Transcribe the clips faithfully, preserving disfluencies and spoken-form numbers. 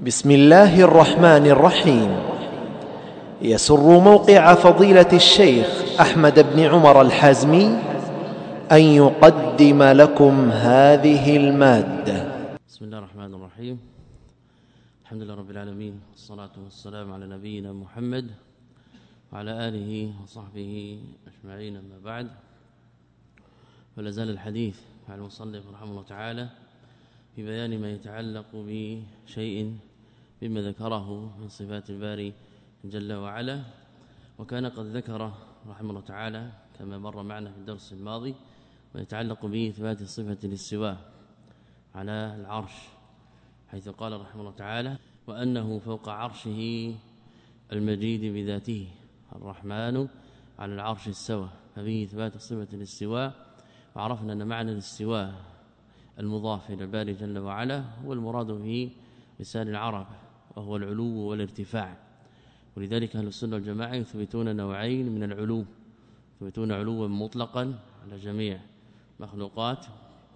بسم الله الرحمن الرحيم. يسر موقع فضيلة الشيخ أحمد بن عمر الحازمي أن يقدم لكم هذه المادة. بسم الله الرحمن الرحيم. الحمد لله رب العالمين، والصلاة والسلام على نبينا محمد وعلى آله وصحبه أجمعين، أما بعد، ولا زال الحديث عن المصنف رحمه الله تعالى في بيان ما يتعلق بشيء مما ذكره من صفات الباري جل وعلا، وكان قد ذكر رحمه الله تعالى كما مر معنا في الدرس الماضي ما يتعلق بإثبات صفة الاستواء على العرش، حيث قال رحمه الله تعالى: وأنه فوق عرشه المجيد بذاته الرحمن على العرش استوى، ففيه إثبات صفة الاستواء. وعرفنا أن معنى الاستواء المضاف إلى الباري جل وعلا هو المراد به لسان العرب، وهو العلو والارتفاع. ولذلك أهل السنة والجماعة يثبتون نوعين من العلو، يثبتون علوا مطلقا على جميع مخلوقات،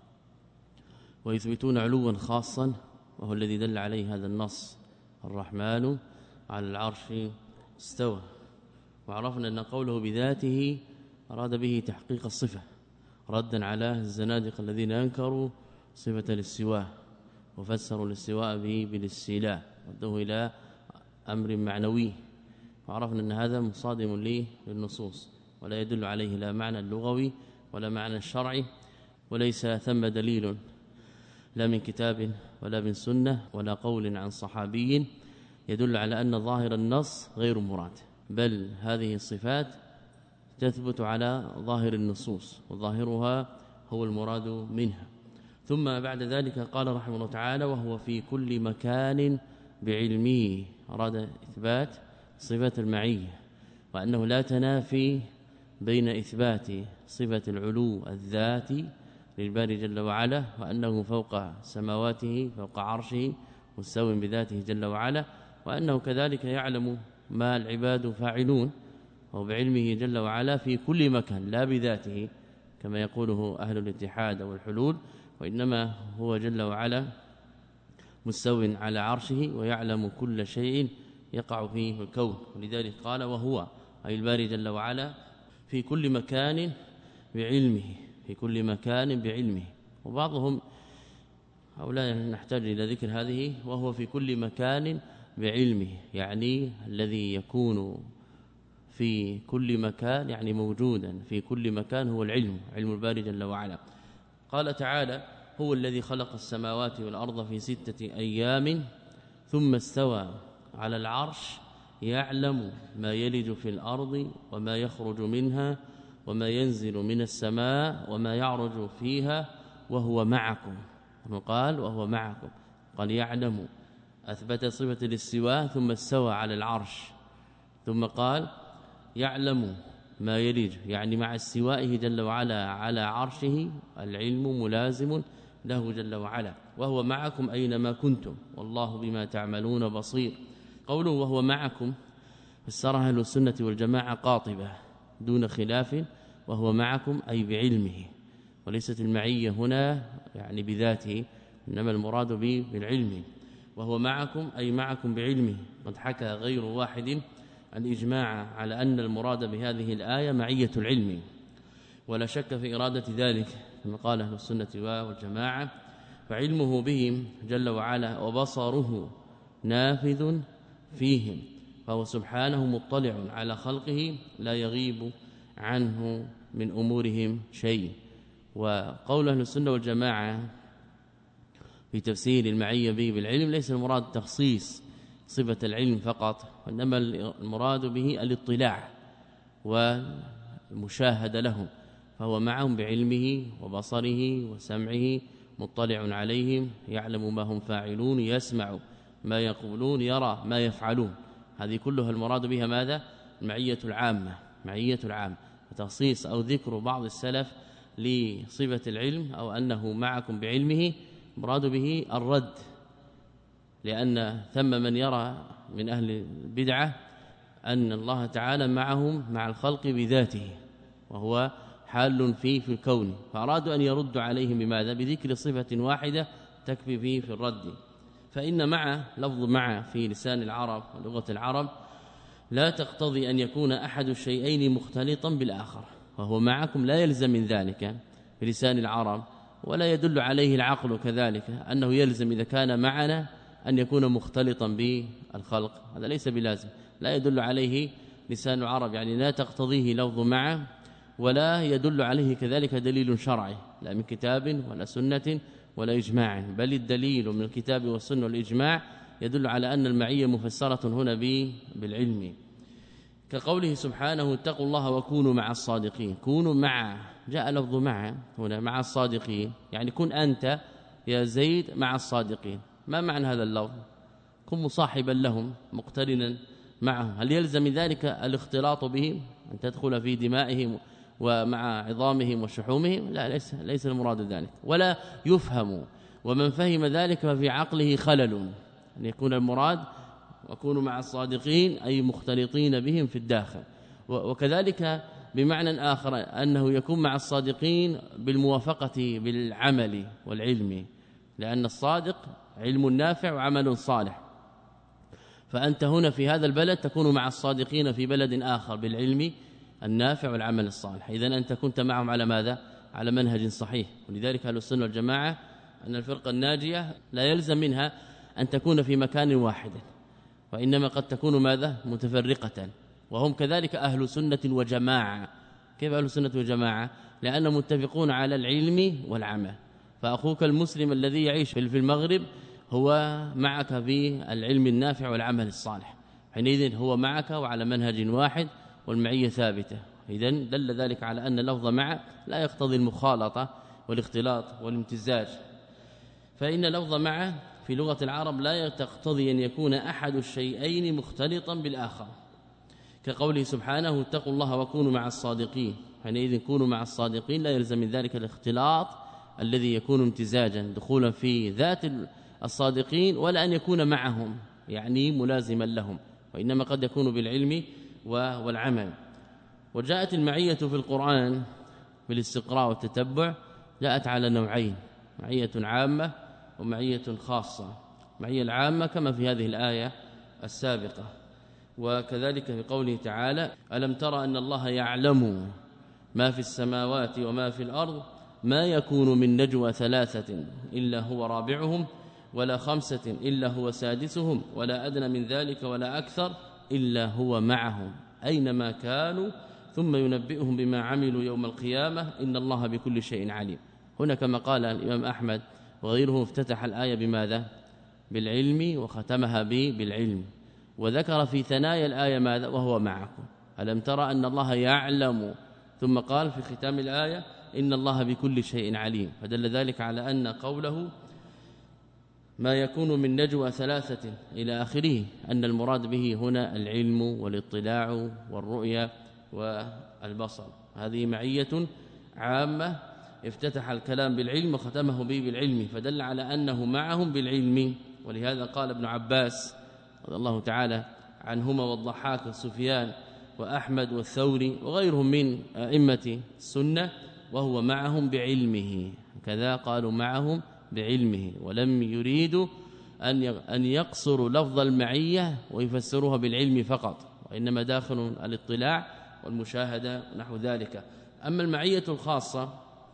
ويثبتون علوا خاصا وهو الذي دل عليه هذا النص: الرحمن على العرش استوى. وعرفنا أن قوله بذاته أراد به تحقيق الصفة، ردا على الزنادقة الذين أنكروا صفة الاستواء وفسروا الاستواء به بالاستيلاء، ردوه إلى أمر معنوي. وعرفنا أن هذا مصادم ليه للنصوص، ولا يدل عليه لا معنى اللغوي ولا معنى الشرعي، وليس ثم دليل لا من كتاب ولا من سنة ولا قول عن صحابي يدل على أن ظاهر النص غير مراد، بل هذه الصفات تثبت على ظاهر النصوص، وظاهرها هو المراد منها. ثم بعد ذلك قال رحمه الله تعالى: وهو في كل مكان بعلمه، أراد إثبات صفة المعية، وأنه لا تنافي بين إثبات صفة العلو الذاتي للباري جل وعلا، وأنه فوق سماواته فوق عرشه مستو بذاته جل وعلا، وأنه كذلك يعلم ما العباد فاعلون، وهو بعلمه جل وعلا في كل مكان، لا بذاته كما يقوله أهل الاتحاد والحلول، وإنما هو جل وعلا مستو على عرشه ويعلم كل شيء يقع فيه الكون. ولذلك قال: وهو أي الباري جل وعلا في كل مكان بعلمه، في كل مكان بعلمه. وبعضهم أو لا نحتاج إلى ذكر هذه، وهو في كل مكان بعلمه، يعني الذي يكون في كل مكان يعني موجودا في كل مكان هو العلم، علم الباري جل وعلا. قال تعالى: هو الذي خلق السماوات والأرض في ستة أيام ثم استوى على العرش يعلم ما يلج في الأرض وما يخرج منها وما ينزل من السماء وما يعرج فيها وهو معكم. قال وهو معكم، قال يعلم، أثبت صفة الاستواء ثم استوى على العرش، ثم قال يعلم ما يلج، يعني مع استوائه جل وعلا على عرشه العلم ملازم له جل وعلا. وهو معكم أينما كنتم والله بما تعملون بصير. قوله وهو معكم فسرها أهل السنة والجماعة قاطبة دون خلاف، وهو معكم أي بعلمه، وليست المعية هنا يعني بذاته، إنما المراد به بالعلم. وهو معكم أي معكم بعلمه. قد حكى غير واحد الإجماع على أن المراد بهذه الآية معية العلم، ولا شك في إرادة ذلك كما قال أهل السنة والجماعة: فعلمه بهم جل وعلا وبصره نافذ فيهم، فهو سبحانه مطلع على خلقه لا يغيب عنه من أمورهم شيء. وقول أهل السنة والجماعة في تفسير المعية به بالعلم ليس المراد تخصيص صفة العلم فقط، وإنما المراد به الاطلاع والمشاهدة لهم، فهو معهم بعلمه وبصره وسمعه، مطلع عليهم، يعلم ما هم فاعلون، يسمع ما يقولون، يرى ما يفعلون. هذه كلها المراد بها ماذا؟ المعية العامة، معية العامة. وتخصيص أو ذكر بعض السلف لصفة العلم أو أنه معكم بعلمه مراد به الرد، لأن ثم من يرى من أهل البدعة أن الله تعالى معهم مع الخلق بذاته، وهو حال فيه في الكون، فأرادوا أن يردوا عليهم بماذا؟ بذكر صفة واحدة تكفي فيه في الرد. فإن مع لفظ مع في لسان العرب ولغة العرب لا تقتضي أن يكون أحد الشيئين مختلطا بالآخر، وهو معكم لا يلزم من ذلك في لسان العرب، ولا يدل عليه العقل كذلك أنه يلزم إذا كان معنا أن يكون مختلطا بالخلق، هذا ليس بلازم، لا يدل عليه لسان العرب، يعني لا تقتضيه لفظ مع، ولا يدل عليه كذلك دليل شرعي لا من كتاب ولا سنة ولا إجماع، بل الدليل من الكتاب والسنة والإجماع يدل على أن المعية مفسرة هنا بالعلم، كقوله سبحانه اتقوا الله وكونوا مع الصادقين. كونوا مع، جاء لفظ مع هنا مع الصادقين، يعني كن أنت يا زيد مع الصادقين. ما معنى هذا اللفظ؟ كن مصاحبا لهم مقترنا معهم. هل يلزم ذلك الاختلاط بهم أن تدخل في دمائهم ومع عظامهم وشحومهم؟ لا، ليس ليس المراد ذلك، ولا يفهم، ومن فهم ذلك ففي عقله خلل، أن يكون المراد وكونوا مع الصادقين أي مختلطين بهم في الداخل. وكذلك بمعنى آخر أنه يكون مع الصادقين بالموافقة بالعمل والعلم، لأن الصادق علم نافع وعمل صالح، فأنت هنا في هذا البلد تكون مع الصادقين في بلد آخر بالعلم النافع والعمل الصالح. إذن أنت كنت معهم على ماذا؟ على منهج صحيح. ولذلك أهل السنة والجماعة أن الفرقة الناجية لا يلزم منها أن تكون في مكان واحد، وإنما قد تكون ماذا؟ متفرقة. وهم كذلك أهل سنة وجماعة. كيف أهل سنة وجماعة؟ لأنهم متفقون على العلم والعمل، فأخوك المسلم الذي يعيش في المغرب هو معك في العلم النافع والعمل الصالح، حينئذ هو معك وعلى منهج واحد والمعية ثابتة. إذن دل ذلك على أن لفظ مع لا يقتضي المخالطة والاختلاط والامتزاج، فإن لفظ مع في لغة العرب لا تقتضي أن يكون أحد الشيئين مختلطا بالآخر، كقوله سبحانه اتقوا الله وكونوا مع الصادقين. حينئذ كونوا مع الصادقين لا يلزم من ذلك الاختلاط الذي يكون امتزاجا دخولا في ذات الصادقين، ولا أن يكون معهم يعني ملازما لهم، وإنما قد يكون بالعلم والعمل. وجاءت المعية في القرآن بالاستقراء والتتبع جاءت على نوعين: معية عامة ومعية خاصة. معية العامة كما في هذه الآية السابقة، وكذلك في قوله تعالى ألم ترى أن الله يعلم ما في السماوات وما في الأرض ما يكون من نجوى ثلاثة إلا هو رابعهم ولا خمسة إلا هو سادسهم ولا أدنى من ذلك ولا أكثر إلا هو معهم أينما كانوا ثم ينبئهم بما عملوا يوم القيامة إن الله بكل شيء عليم. هنا كما قال الإمام أحمد وغيره افتتح الآية بماذا؟ بالعلم وختمها بالعلم، وذكر في ثنايا الآية ماذا؟ وهو معكم. ألم ترى أن الله يعلم، ثم قال في ختام الآية إن الله بكل شيء عليم، فدل ذلك على أن قوله ما يكون من نجوى ثلاثة إلى آخره أن المراد به هنا العلم والاطلاع والرؤية والبصر. هذه معية عامة افتتح الكلام بالعلم وختمه به بالعلم، فدل على أنه معهم بالعلم. ولهذا قال ابن عباس رضي الله تعالى عنهما والضحاك والسفيان وأحمد والثوري وغيرهم من أئمة السنة وهو معهم بعلمه، كذا قالوا معهم بعلمه، ولم يريدوا أن أن يقصروا لفظ المعية ويفسروها بالعلم فقط، وإنما داخل الاطلاع والمشاهدة نحو ذلك. أما المعية الخاصة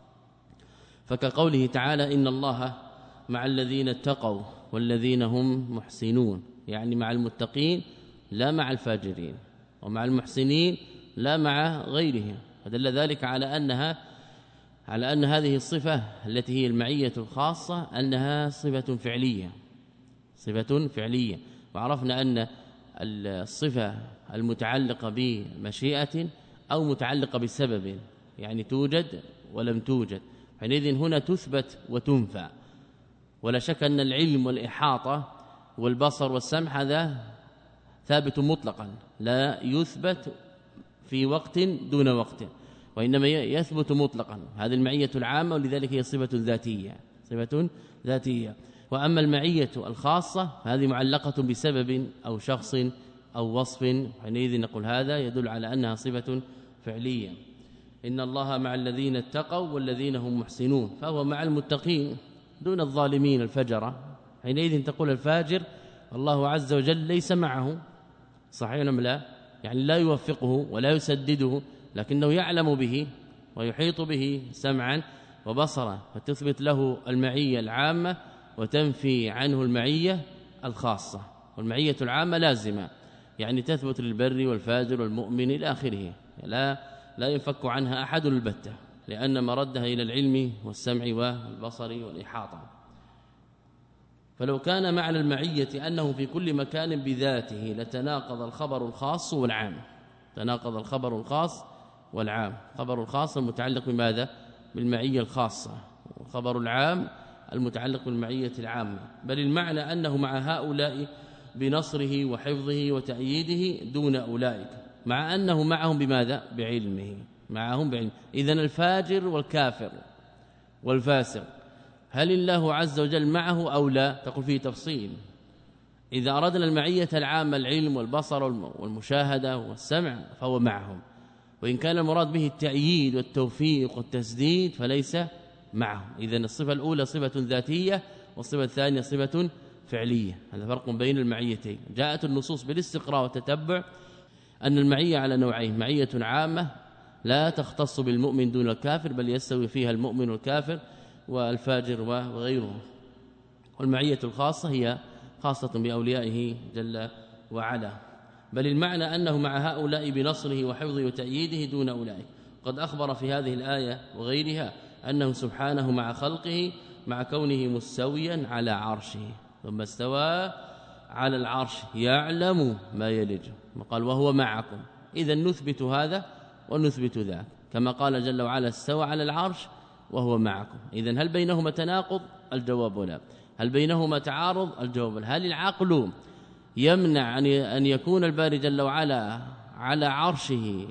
فكقوله تعالى إن الله مع الذين اتقوا والذين هم محسنون، يعني مع المتقين لا مع الفاجرين، ومع المحسنين لا مع غيرهم، فدل ذلك على أنها على أن هذه الصفة التي هي المعية الخاصة أنها صفة فعلية، صفة فعلية. وعرفنا أن الصفة المتعلقة بمشيئة أو متعلقة بسبب، يعني توجد ولم توجد، حينئذ هنا تثبت وتنفى. ولا شك أن العلم والإحاطة والبصر والسمع هذا ثابت مطلقا لا يثبت في وقت دون وقت، وإنما يثبت مطلقا. هذه المعية العامة، ولذلك هي صفة ذاتية، صفة ذاتية. وأما المعية الخاصة هذه معلقة بسبب أو شخص أو وصف، حينئذ نقول هذا يدل على أنها صفة فعلية. إن الله مع الذين اتقوا والذين هم محسنون، فهو مع المتقين دون الظالمين الفجرة، حينئذ تقول الفاجر الله عز وجل ليس معه، صحيح أم لا؟ يعني لا يوفقه ولا يسدده، لكنه يعلم به ويحيط به سمعا وبصرا، فتثبت له المعية العامة وتنفي عنه المعية الخاصة. والمعية العامة لازمة، يعني تثبت للبر والفاجر والمؤمن إلى آخره، لا لا ينفك عنها أحد البتة، لأن مردها إلى العلم والسمع والبصر والإحاطة. فلو كان معنى المعية أنه في كل مكان بذاته لتناقض الخبر الخاص والعام، تناقض الخبر الخاص والعام. خبر الخاص المتعلق بماذا؟ بالمعية الخاصة، والخبر العام المتعلق بالمعية العامة. بل المعنى أنه مع هؤلاء بنصره وحفظه وتأييده دون أولئك، مع أنه معهم بماذا؟ بعلمه، معهم بعلم. إذن الفاجر والكافر والفاسق هل الله عز وجل معه أو لا؟ تقول فيه تفصيل. إذا أردنا المعية العامة العلم والبصر والمشاهدة والسمع فهو معهم، وإن كان المراد به التأييد والتوفيق والتسديد فليس معهم. إذن الصفة الأولى صفة ذاتية، والصفة الثانية صفة فعلية. هذا فرق بين المعيتين. جاءت النصوص بالاستقراء والتتبع أن المعية على نوعين: معية عامة لا تختص بالمؤمن دون الكافر، بل يستوي فيها المؤمن والكافر والفاجر وغيره، والمعية الخاصة هي خاصة بأوليائه جل وعلا. بل المعنى أنه مع هؤلاء بنصره وحفظه وتأييده دون أولئك. قد أخبر في هذه الآية وغيرها أنه سبحانه مع خلقه مع كونه مستويا على عرشه، ثم استوى على العرش يعلم ما يلج، قال وهو معكم. إذا نثبت هذا ونثبت ذاك، كما قال جل وعلا استوى على العرش وهو معكم. إذن هل بينهما تناقض؟ الجواب لا. هل بينهما تعارض؟ الجواب لا. هل العقل يمنع أن يكون الباري جل وعلا على عرشه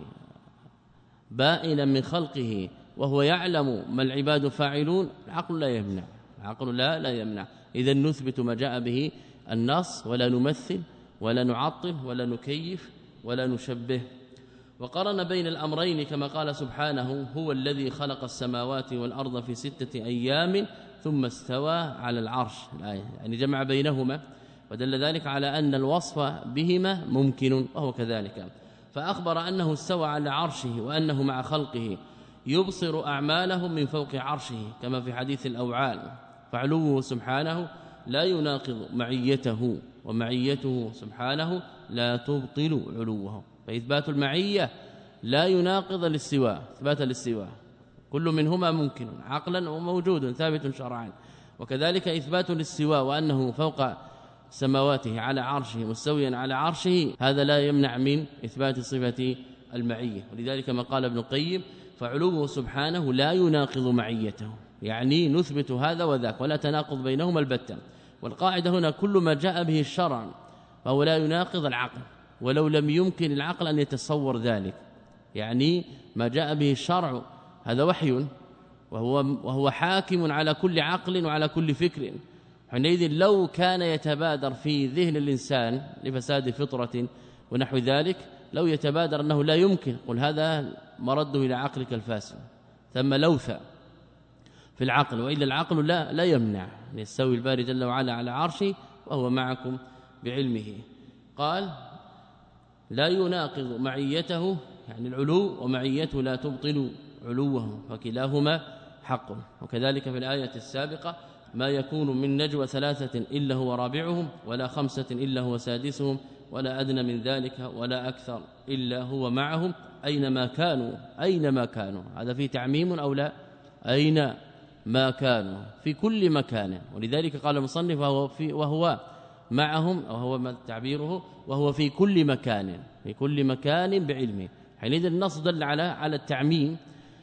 بائنا من خلقه وهو يعلم ما العباد فاعلون؟ العقل لا يمنع، العقل لا لا يمنع. إذن نثبت ما جاء به النص، ولا نمثل ولا نعطل ولا نكيف ولا نشبه. وقرن بين الأمرين كما قال سبحانه هو الذي خلق السماوات والأرض في ستة أيام ثم استوى على العرش، يعني جمع بينهما، ودل ذلك على أن الوصف بهما ممكن، وهو كذلك. فأخبر أنه استوى على عرشه وأنه مع خلقه يبصر أعمالهم من فوق عرشه، كما في حديث الأوعال. فعلوه سبحانه لا يناقض معيته، ومعيته سبحانه لا تبطل علوه. فإثبات المعية لا يناقض الاستواء، إثبات الاستواء كل منهما ممكن عقلا وموجود ثابت شرعا، وكذلك إثبات الاستواء وأنه فوق سماواته على عرشه مستويا على عرشه، هذا لا يمنع من إثبات صفة المعية. ولذلك ما قال ابن القيم فعلوه سبحانه لا يناقض معيته، يعني نثبت هذا وذاك ولا تناقض بينهما البتة. والقاعدة هنا كل ما جاء به الشرع فهو لا يناقض العقل، ولو لم يمكن العقل أن يتصور ذلك. يعني ما جاء به الشرع هذا وحي، وهو, وهو حاكم على كل عقل وعلى كل فكر. حينئذ لو كان يتبادر في ذهن الإنسان لفساد فطرة ونحو ذلك، لو يتبادر أنه لا يمكن، قل هذا مرده إلى عقلك الفاسد، ثم لوث في العقل، وإلا العقل لا لا يمنع أن يستوي الباري جل وعلا على عرشه وهو معكم بعلمه. قال لا يناقض معيته، يعني العلو، ومعيته لا تبطل علوه، فكلاهما حق. وكذلك في الآية السابقة ما يكون من نجوى ثلاثة إلا هو رابعهم، ولا خمسة إلا هو سادسهم، ولا أدنى من ذلك ولا أكثر إلا هو معهم أينما كانوا. أينما كانوا هذا فيه تعميم أو لا؟ أين ما كانوا، في كل مكان. ولذلك قال المصنف وهو, في وهو معهم، أو هو تعبيره وهو في كل مكان، في كل مكان بعلمه. حينئذ النص دل على على التعميم.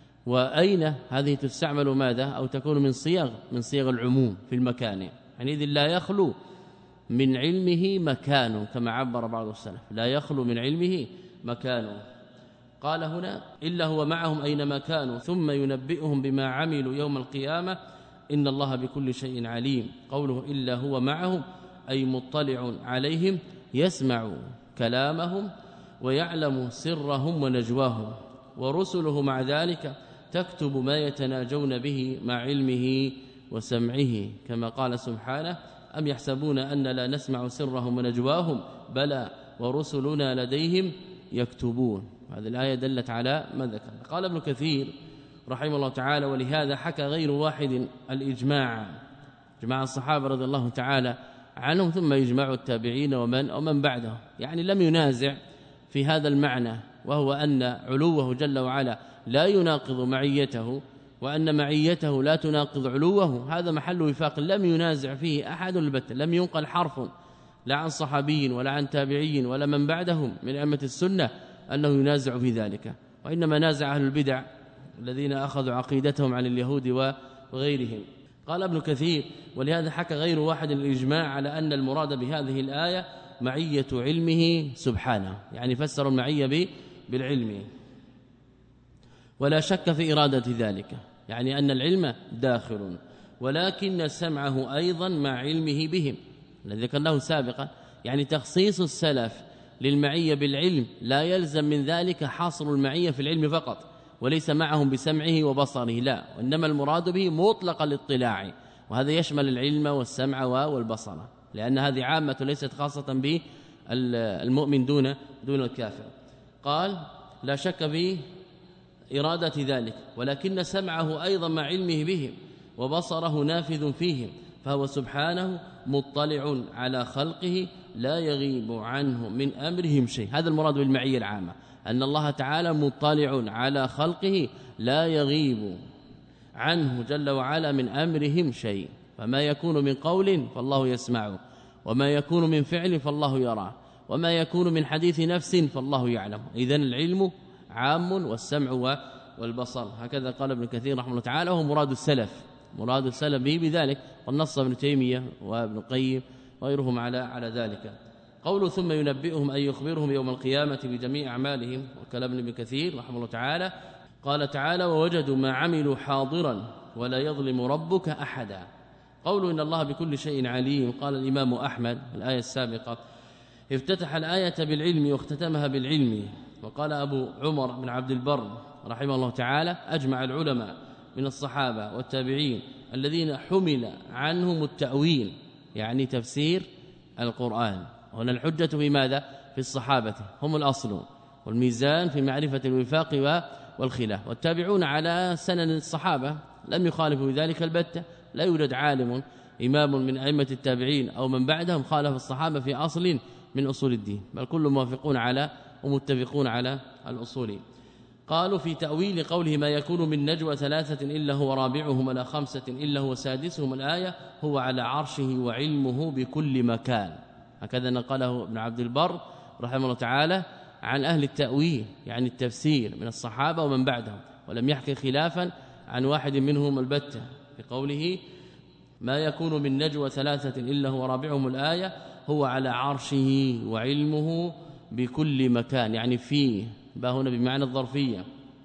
وأين هذه تستعمل ماذا؟ أو تكون من صيغ من صيغ العموم في المكان. حينئذ لا يخلو من علمه مكان، كما عبر بعض السلف، لا يخلو من علمه مكان. قال هنا إلا هو معهم أينما كانوا ثم ينبئهم بما عملوا يوم القيامة إن الله بكل شيء عليم. قوله إلا هو معهم أي مطلع عليهم، يسمع كلامهم ويعلم سرهم ونجواهم، ورسله مع ذلك تكتب ما يتناجون به مع علمه وسمعه، كما قال سبحانه أم يحسبون أن لا نسمع سرهم ونجواهم بلى ورسلنا لديهم يكتبون. هذه الآية دلت على ما ذكر. قال ابن كثير رحمه الله تعالى ولهذا حكى غير واحد الإجماع، جماعة الصحابة رضي الله تعالى عنهم ثم يجمع التابعين ومن ومن بعده، يعني لم ينازع في هذا المعنى، وهو أن علوه جل وعلا لا يناقض معيته، وأن معيته لا تناقض علوه، هذا محل وفاق لم ينازع فيه أحد البتة، لم ينقل حرف لا عن صحابي ولا عن تابعين ولا من بعدهم من أئمة السنة أنه ينازع في ذلك، وإنما نازع أهل البدع الذين أخذوا عقيدتهم عن اليهود وغيرهم. قال ابن كثير ولهذا حكى غير واحد الإجماع على أن المراد بهذه الآية معية علمه سبحانه، يعني فسر المعية بالعلم، ولا شك في إرادة ذلك، يعني أن العلم داخل، ولكن سمعه أيضا مع علمه بهم الذي ذكرناه سابقا، يعني تخصيص السلف للمعية بالعلم لا يلزم من ذلك حصر المعية في العلم فقط وليس معهم بسمعه وبصره، لا، وإنما المراد به مطلق الاطلاع، وهذا يشمل العلم والسمع والبصر، لأن هذه عامة ليست خاصة به المؤمن دون دون الكافر. قال لا شك في إرادة ذلك، ولكن سمعه أيضا مع علمه بهم وبصره نافذ فيهم، فهو سبحانه مطلع على خلقه لا يغيب عنه من أمرهم شيء. هذا المراد بالمعية العامة، أن الله تعالى مطلع على خلقه لا يغيب عنه جل وعلا من أمرهم شيء، فما يكون من قول فالله يسمعه، وما يكون من فعل فالله يراه، وما يكون من حديث نفس فالله يعلم. إذن العلم عام والسمع والبصر، هكذا قال ابن كثير رحمه الله تعالى، وهو مراد السلف، مراد السلف به بذلك، والنص ابن تيمية وابن القيم وغيرهم على على ذلك. قوله ثم ينبئهم أي يخبرهم يوم القيامة بجميع أعمالهم، وكلام ابن كثير رحمه الله تعالى قال تعالى ووجدوا ما عملوا حاضرا ولا يظلم ربك أحدا. قوله إن الله بكل شيء عليم، قال الإمام أحمد الآية السابقة افتتح الآية بالعلم واختتمها بالعلم. وقال أبو عمر بن عبد البر رحمه الله تعالى أجمع العلماء من الصحابة والتابعين الذين حمل عنهم التأويل، يعني تفسير القرآن. هنا الحجة في ماذا؟ في الصحابة، هم الأصل، والميزان في معرفة الوفاق والخلاف، والتابعون على سنن الصحابة لم يخالفوا ذلك البتة، لا يوجد عالم إمام من أئمة التابعين أو من بعدهم خالف الصحابة في أصل من أصول الدين، بل كل موافقون على ومتفقون على الأصول. قالوا في تأويل قوله ما يكون من نجوى ثلاثة إلا هو رابعهم ولا خمسة إلا هو سادسهم الآية هو على عرشه وعلمه بكل مكان، هكذا نقله ابن عبد البر رحمه الله تعالى عن أهل التأويل، يعني التفسير من الصحابة ومن بعدهم، ولم يحكي خلافا عن واحد منهم البتة في قوله ما يكون من نجوى ثلاثة إلا هو رابعهم الآية هو على عرشه وعلمه بكل مكان، يعني فيه، هنا بمعنى الظرفية.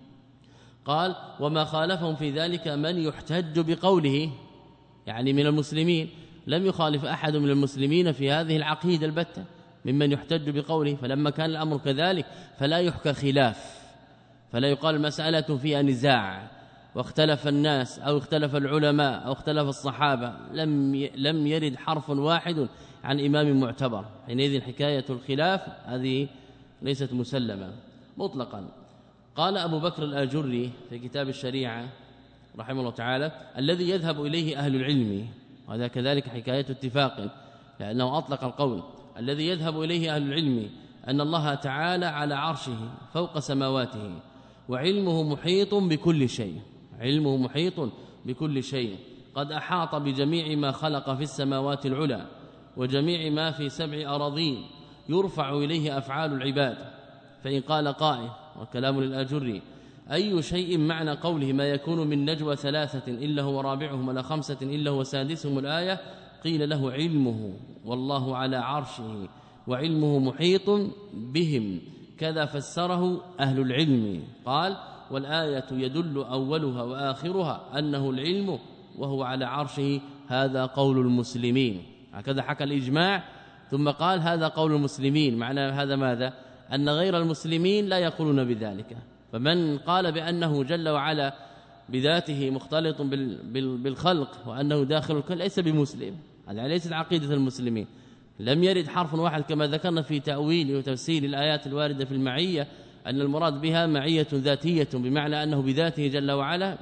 قال وما خالفهم في ذلك من يحتج بقوله، يعني من المسلمين، لم يخالف أحد من المسلمين في هذه العقيدة البتة ممن يحتج بقوله، فلما كان الأمر كذلك فلا يحكى خلاف، فلا يقال مسألة فيها نزاع واختلف الناس أو اختلف العلماء أو اختلف الصحابة، لم لم يرد حرف واحد عن إمام معتبر، حينئذ حكاية الخلاف هذه ليست مسلمة مطلقا. قال أبو بكر الآجري في كتاب الشريعة رحمه الله تعالى الذي يذهب إليه أهل العلم، وهذا كذلك حكاية اتفاق، لأنه أطلق القول الذي يذهب إليه أهل العلم أن الله تعالى على عرشه فوق سماواته وعلمه محيط بكل شيء، علمه محيط بكل شيء، قد أحاط بجميع ما خلق في السماوات العلى وجميع ما في سبع أراضين يرفع إليه أفعال العباد. فإن قال قائل وكلام للآجري أي شيء معنى قوله ما يكون من نجوى ثلاثة إلا هو رابعهم ولا خمسة إلا هو سادسهم الآية، قيل له علمه والله على عرشه وعلمه محيط بهم، كذا فسره أهل العلم. قال والآية يدل أولها وآخرها أنه العلم وهو على عرشه، هذا قول المسلمين، هكذا حكى الإجماع ثم قال هذا قول المسلمين، معنى هذا ماذا؟ أن غير المسلمين لا يقولون بذلك، فمن قال بأنه جل وعلا بذاته مختلط بالخلق وأنه داخل الكل ليس بمسلم، هذا ليست عقيدة المسلمين. لم يرد حرف واحد كما ذكرنا في تأويل وتفسير الآيات الواردة في المعية أن المراد بها معية ذاتية بمعنى أنه بذاته جل وعلا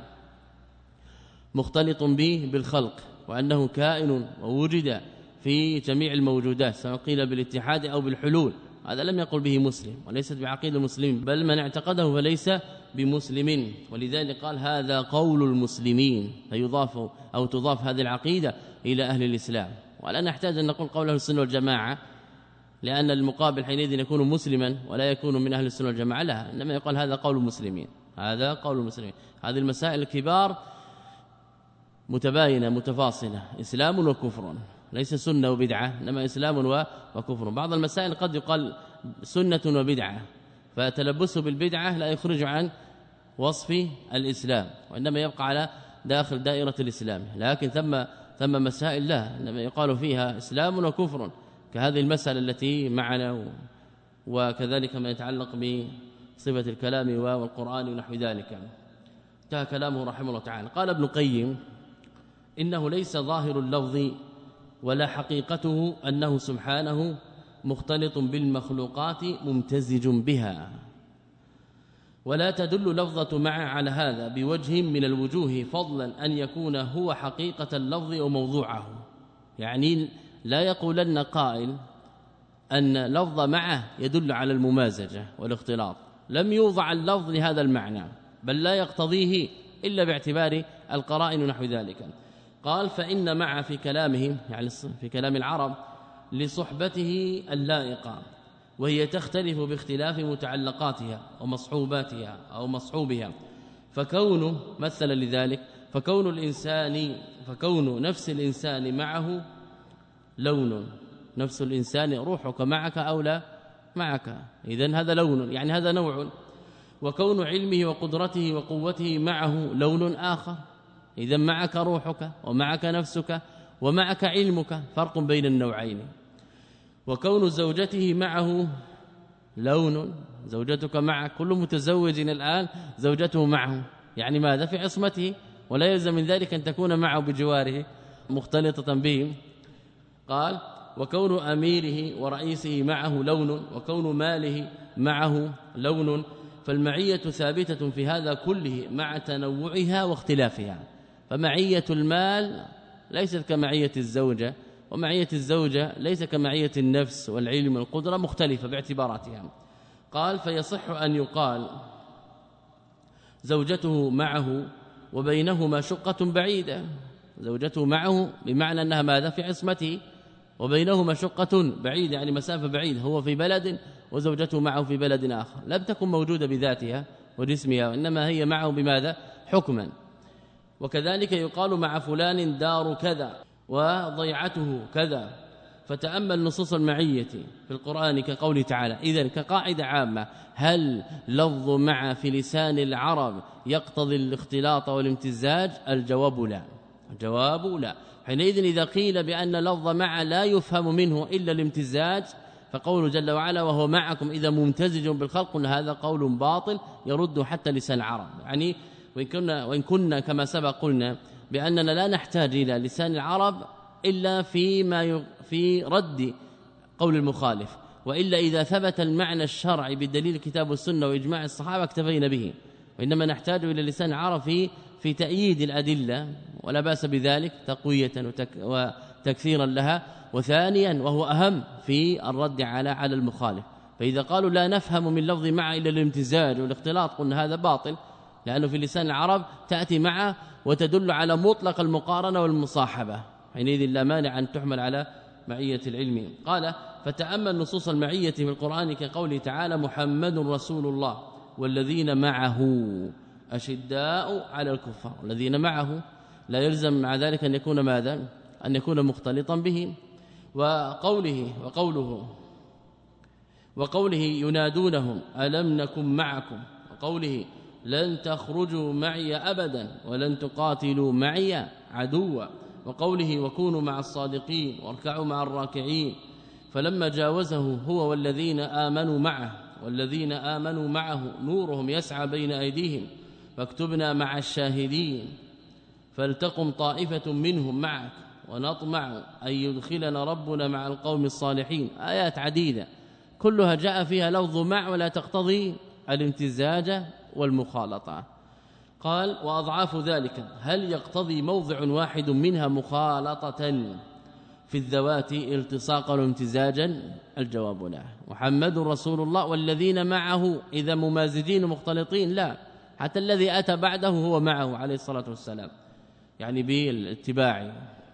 مختلط به بالخلق، وأنه كائن ووجد في جميع الموجودات سواء قيل بالاتحاد أو بالحلول. هذا لم يقل به مسلم وليست بعقيدة المسلمين، بل من اعتقده فليس بمسلم. ولذلك قال هذا قول المسلمين، فيضاف أو تضاف هذه العقيدة إلى أهل الإسلام. ولا نحتاج أن نقول قول أهل السنة والجماعة، لأن المقابل حينئذ يكون مسلما ولا يكون من أهل السنة والجماعة، لا، إنما يقال هذا قول المسلمين، هذا قول المسلمين. هذه المسائل الكبار متباينة متفاصلة، إسلام وكفر، ليس سنة وبدعة، إنما إسلام وكفر. بعض المسائل قد يقال سنة وبدعة، فتلبسه بالبدعة لا يخرج عن وصف الإسلام، وإنما يبقى على داخل دائرة الإسلام. لكن ثم ثم مسائل لا، إنما يقال فيها إسلام وكفر، كهذه المسألة التي معنا، وكذلك ما يتعلق بصفة الكلام والقرآن ونحو ذلك. انتهى كلامه رحمه الله تعالى. قال ابن القيم إنه ليس ظاهر اللفظ ولا حقيقته أنه سبحانه مختلط بالمخلوقات ممتزج بها، ولا تدل لفظة مع على هذا بوجه من الوجوه، فضلا أن يكون هو حقيقة اللفظ وموضوعه. يعني لا يقولن قائل أن لفظ معه يدل على الممازجة والاختلاط، لم يوضع اللفظ لهذا المعنى، بل لا يقتضيه إلا باعتبار القرائن نحو ذلك. قال فإن مع في كلامهم، يعني في كلام العرب، لصحبته اللائقة، وهي تختلف باختلاف متعلقاتها ومصحوباتها أو مصحوبها، فكون مثل لذلك فكون الإنسان فكون نفس الإنسان معه لون، نفس الإنسان روحك معك أو لا معك، إذن هذا لون، يعني هذا نوع. وكون علمه وقدرته وقوته معه لون آخر، إذن معك روحك ومعك نفسك ومعك علمك، فرق بين النوعين. وكون زوجته معه لون، زوجتك معك، كل متزوج الآن زوجته معه، يعني ماذا؟ في عصمته، ولا يلزم من ذلك أن تكون معه بجواره مختلطة به. قال وكون أميره ورئيسه معه لون، وكون ماله معه لون، فالمعية ثابتة في هذا كله مع تنوعها واختلافها. فمعية المال ليست كمعية الزوجة، ومعية الزوجة ليس كمعية النفس والعلم والقدرة، مختلفة باعتباراتها. قال فيصح أن يقال زوجته معه وبينهما شقة بعيدة، زوجته معه بمعنى أنها ماذا؟ في عصمته، وبينهما شقة بعيدة يعني مسافة بعيدة، هو في بلد وزوجته معه في بلد آخر، لم تكن موجودة بذاتها وجسمها، وإنما هي معه بماذا؟ حكما. وكذلك يقال مع فلان دار كذا وضيعته كذا. فتأمل نصوص المعية في القرآن كقوله تعالى. إذن كقاعدة عامة، هل لفظ مع في لسان العرب يقتضي الاختلاط والامتزاج؟ الجواب لا، الجواب لا. حينئذ إذا قيل بأن لفظ مع لا يفهم منه إلا الامتزاج، فقوله جل وعلا وهو معكم إذا ممتزج بالخلق، هذا قول باطل يرد حتى لسان العرب. يعني وإن كنا, وإن كنا كما سبق قلنا بأننا لا نحتاج إلى لسان العرب إلا فيما في رد قول المخالف، وإلا إذا ثبت المعنى الشرعي بالدليل الكتاب والسنة وإجماع الصحابة اكتفينا به، وإنما نحتاج إلى لسان العرب في في تأييد الأدلة، ولا بأس بذلك تقوية وتك وتكثيرا لها. وثانيا وهو أهم في الرد على على المخالف. فإذا قالوا لا نفهم من لفظ مع إلا الامتزاج والاختلاط، قلنا هذا باطل، لأنه في لسان العرب تأتي مع وتدل على مطلق المقارنة والمصاحبة، حينئذ لا مانع أن تحمل على معية العلم. قال فتأمل نصوص المعية في القرآن كقوله تعالى محمد رسول الله والذين معه أشداء على الكفار. الذين معه لا يلزم مع ذلك أن يكون ماذا؟ أن يكون مختلطا به. وقوله وقوله وقوله ينادونهم ألم نكن معكم، وقوله لن تخرجوا معي أبدا ولن تقاتلوا معي عدوا، وقوله وكونوا مع الصادقين واركعوا مع الراكعين. فلما جاوزه هو والذين آمنوا معه والذين آمنوا معه نورهم يسعى بين أيديهم فاكتبنا مع الشاهدين، فلتقم طائفة منهم معك ونطمع أن يدخلنا ربنا مع القوم الصالحين، آيات عديدة كلها جاء فيها لفظ مع ولا تقتضي الامتزاج والمخالطة. قال وأضعاف ذلك هل يقتضي موضع واحد منها مخالطة في الذوات التصاقا وامتزاجا؟ الجواب لا. محمد رسول الله والذين معه إذا ممازجين مختلطين لا، حتى الذي أتى بعده هو معه عليه الصلاة والسلام، يعني بالاتباع.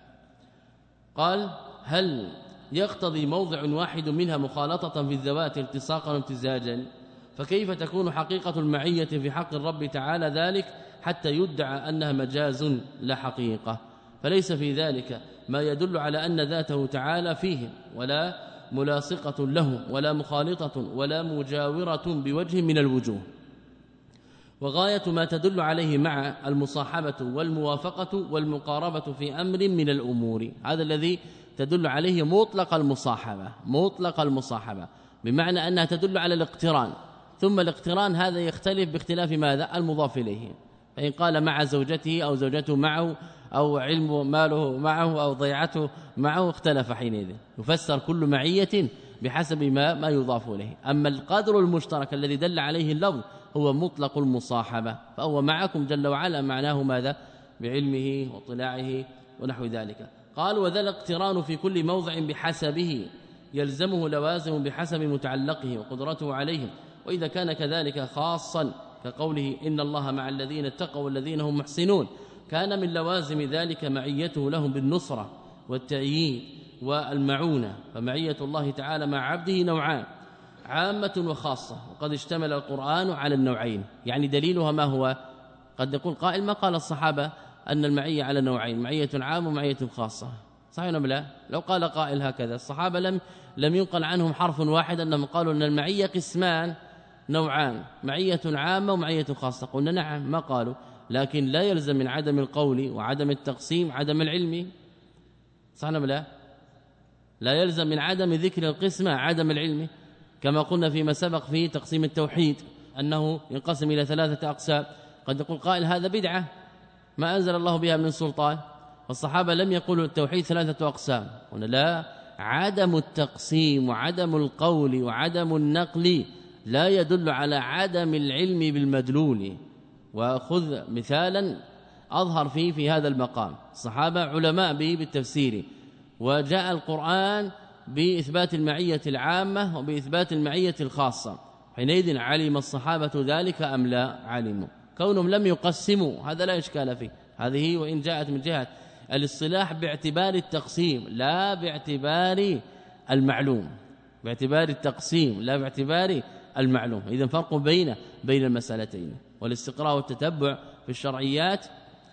قال هل يقتضي موضع واحد منها مخالطة في الذوات التصاقا وامتزاجا؟ فكيف تكون حقيقة المعية في حق الرب تعالى ذلك حتى يدعى أنها مجاز لا حقيقة؟ فليس في ذلك ما يدل على أن ذاته تعالى فيه ولا ملاصقة له ولا مخالطة ولا مجاورة بوجه من الوجوه. وغاية ما تدل عليه مع المصاحبة والموافقة والمقاربة في أمر من الأمور، هذا الذي تدل عليه مطلق المصاحبة، مطلق المصاحبة بمعنى أنها تدل على الاقتران، ثم الاقتران هذا يختلف باختلاف ماذا؟ المضاف إليه. فإن قال مع زوجته أو زوجته معه أو علم ماله معه أو ضيعته معه اختلف حينئذ، يفسر كل معية بحسب ما ما يضاف إليه. أما القدر المشترك الذي دل عليه اللفظ هو مطلق المصاحبة، فهو معكم جل وعلا معناه ماذا؟ بعلمه واطلاعه ونحو ذلك. قال وذا الاقتران في كل موضع بحسبه يلزمه لوازم بحسب متعلقه وقدرته عليه، وإذا كان كذلك خاصا كقوله إن الله مع الذين اتقوا والذين هم محسنون، كان من لوازم ذلك معيته لهم بالنصرة والتأييد والمعونة. فمعية الله تعالى مع عبده نوعان، عامة وخاصة، وقد اشتمل القرآن على النوعين. يعني دليلها ما هو؟ قد يقول قائل ما قال الصحابة أن المعية على نوعين، معية عامة ومعية خاصة، صحيح أم لا؟ لو قال قائل هكذا، الصحابة لم لم ينقل عنهم حرف واحد أنهم قالوا أن المعية قسمان نوعان، معية عامة ومعية خاصة. قلنا نعم، ما قالوا، لكن لا يلزم من عدم القول وعدم التقسيم عدم العلم، صح أم لا؟ لا يلزم من عدم ذكر القسمة عدم العلم، كما قلنا فيما سبق في تقسيم التوحيد أنه ينقسم إلى ثلاثة أقسام. قد يقول قائل هذا بدعة ما أنزل الله بها من سلطان، والصحابة لم يقولوا التوحيد ثلاثة أقسام. قلنا لا، عدم التقسيم وعدم القول وعدم النقل لا يدل على عدم العلم بالمدلول. وخذ مثالا أظهر فيه في هذا المقام، الصحابة علماء به بالتفسير، وجاء القرآن بإثبات المعية العامة وبإثبات المعية الخاصة، حينئذ علم الصحابة ذلك أم لا؟ علموا. كونهم لم يقسموا هذا لا إشكال فيه، هذه وإن جاءت من جهة الاصطلاح باعتبار التقسيم لا باعتبار المعلوم، باعتبار التقسيم لا باعتبار المعلوم. إذن فرق بين بين المسألتين. والاستقراء والتتبع في الشرعيات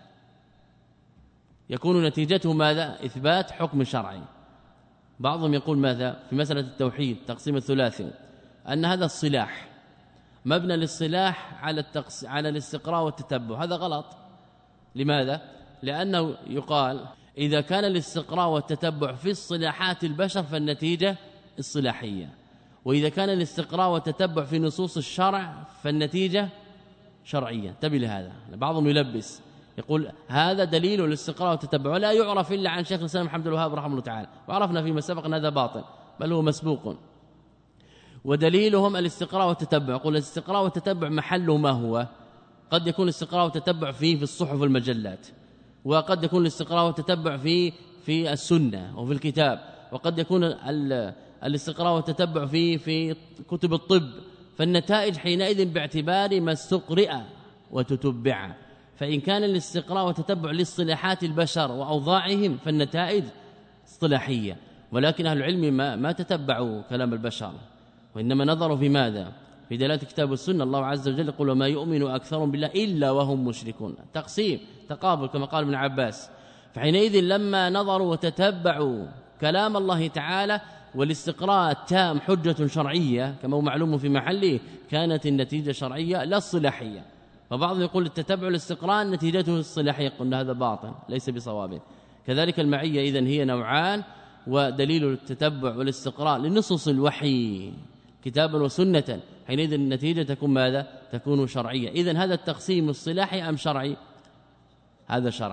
يكون نتيجته ماذا؟ إثبات حكم شرعي. بعضهم يقول ماذا في مسألة التوحيد تقسيم الثلاثي أن هذا الصلاح مبنى للصلاح على التقس... على الاستقراء والتتبع، هذا غلط. لماذا؟ لأنه يقال إذا كان الاستقراء والتتبع في الصلاحات البشر فالنتيجة الصلاحية، وإذا كان الاستقراء والتتبع في نصوص الشرع فالنتيجة شرعية. انتبه لهذا، بعضهم يلبس يقول هذا دليل الاستقراء والتتبع ولا يعرف إلا عن شيخ الإسلام محمد الوهاب رحمه الله تعالى، وعرفنا فيما سبق أن هذا باطل بل هو مسبوق. ودليلهم الاستقراء والتتبع، يقول الاستقراء والتتبع محله ما هو؟ قد يكون الاستقراء والتتبع فيه في الصحف والمجلات، وقد يكون الاستقراء والتتبع في في السنة وفي الكتاب، وقد يكون الاستقراء والتتبع في في كتب الطب. فالنتائج حينئذ باعتبار ما استقرئ وتتبع. فإن كان الاستقراء والتتبع لاصطلاحات البشر وأوضاعهم فالنتائج اصطلاحية، ولكن أهل العلم ما, ما تتبعوا كلام البشر، وإنما نظروا في ماذا؟ في دلالة كتاب السنة. الله عز وجل يقول وما يؤمن أكثرهم بالله إلا وهم مشركون، تقسيم تقابل كما قال ابن عباس. فحينئذ لما نظروا وتتبعوا كلام الله تعالى والاستقراء التام حجة شرعية كما هو معلوم في محله، كانت النتيجة شرعية لا الصلاحية. فبعضهم يقول التتبع الاستقراء نتيجته الصلاحية، قلنا هذا باطل ليس بصواب. كذلك المعية إذن هي نوعان، ودليل التتبع والاستقراء لنصوص الوحي كتابا وسنة، حينئذ النتيجة تكون ماذا؟ تكون شرعية. إذن هذا التقسيم الصلاحي أم شرعي؟ هذا شرعي.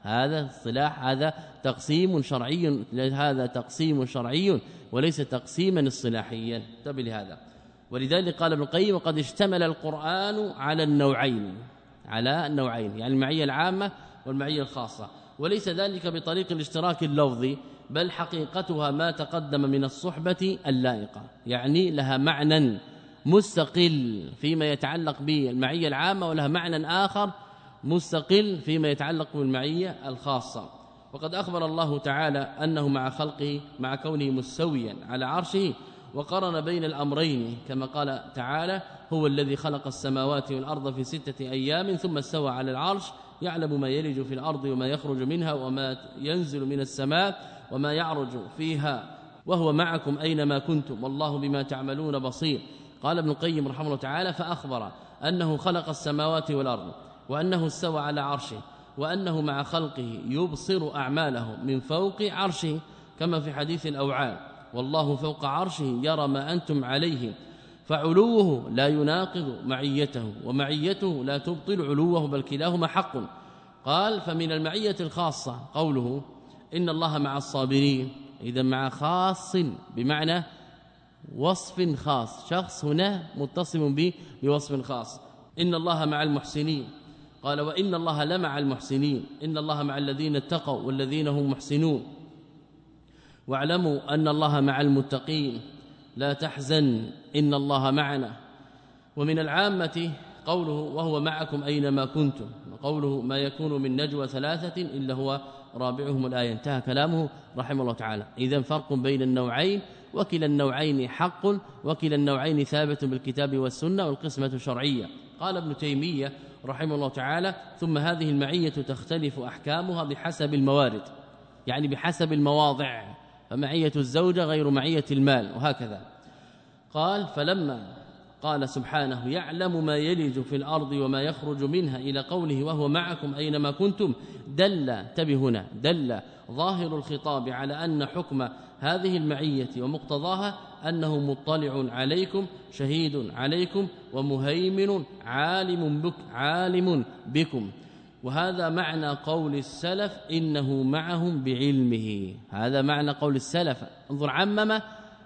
هذا اصطلاح، هذا تقسيم شرعي، هذا تقسيم شرعي وليس تقسيما اصطلاحيا. انتبه لهذا. ولذلك قال ابن القيم: وقد اشتمل القرآن على النوعين، على النوعين يعني المعية العامة والمعية الخاصة، وليس ذلك بطريق الاشتراك اللفظي، بل حقيقتها ما تقدم من الصحبة اللائقة، يعني لها معنى مستقل فيما يتعلق بالمعية العامة، ولها معنى آخر مستقل فيما يتعلق بالمعية الخاصة. وقد أخبر الله تعالى أنه مع خلقه مع كونه مستويا على عرشه، وقرن بين الأمرين كما قال تعالى: هو الذي خلق السماوات والأرض في ستة أيام ثم استوى على العرش يعلم ما يلج في الأرض وما يخرج منها وما ينزل من السماء وما يعرج فيها وهو معكم أينما كنتم والله بما تعملون بصير. قال ابن القيم رحمه الله تعالى: فأخبر أنه خلق السماوات والأرض، وأنه استوى على عرشه، وأنه مع خلقه يبصر أعمالهم من فوق عرشه، كما في حديث الأوعال: والله فوق عرشه يرى ما أنتم عليه، فعلوه لا يناقض معيته، ومعيته لا تبطل علوه، بل كلاهما حق. قال: فمن المعية الخاصة قوله: إن الله مع الصابرين، إذا مع خاص بمعنى وصف خاص، شخص هنا متصم به بوصف خاص. إن الله مع المحسنين، قال: وإن الله لمع المحسنين، إن الله مع الذين اتقوا والذين هم محسنون، واعلموا أن الله مع المتقين، لا تحزن إن الله معنا. ومن العامة قوله: وهو معكم أينما كنتم، وقوله: ما يكون من نجوى ثلاثة إلا هو رابعهم، الآية. انتهى كلامه رحمه الله تعالى. إذن فرق بين النوعين، وكلا النوعين حق، وكلا النوعين ثابت بالكتاب والسنة، والقسمة شرعية. قال ابن تيمية رحمه الله تعالى: ثم هذه المعية تختلف أحكامها بحسب الموارد، يعني بحسب المواضع، فمعية الزوجة غير معية المال، وهكذا. قال: فلما قال سبحانه: يعلم ما يلج في الأرض وما يخرج منها، إلى قوله: وهو معكم أينما كنتم، دل انتبه هنا دل ظاهر الخطاب على أن حكم هذه المعية ومقتضاها أنه مطلع عليكم، شهيد عليكم، ومهيمن عالم بك عالم بكم. وهذا معنى قول السلف: إنه معهم بعلمه. هذا معنى قول السلف. انظر، عمم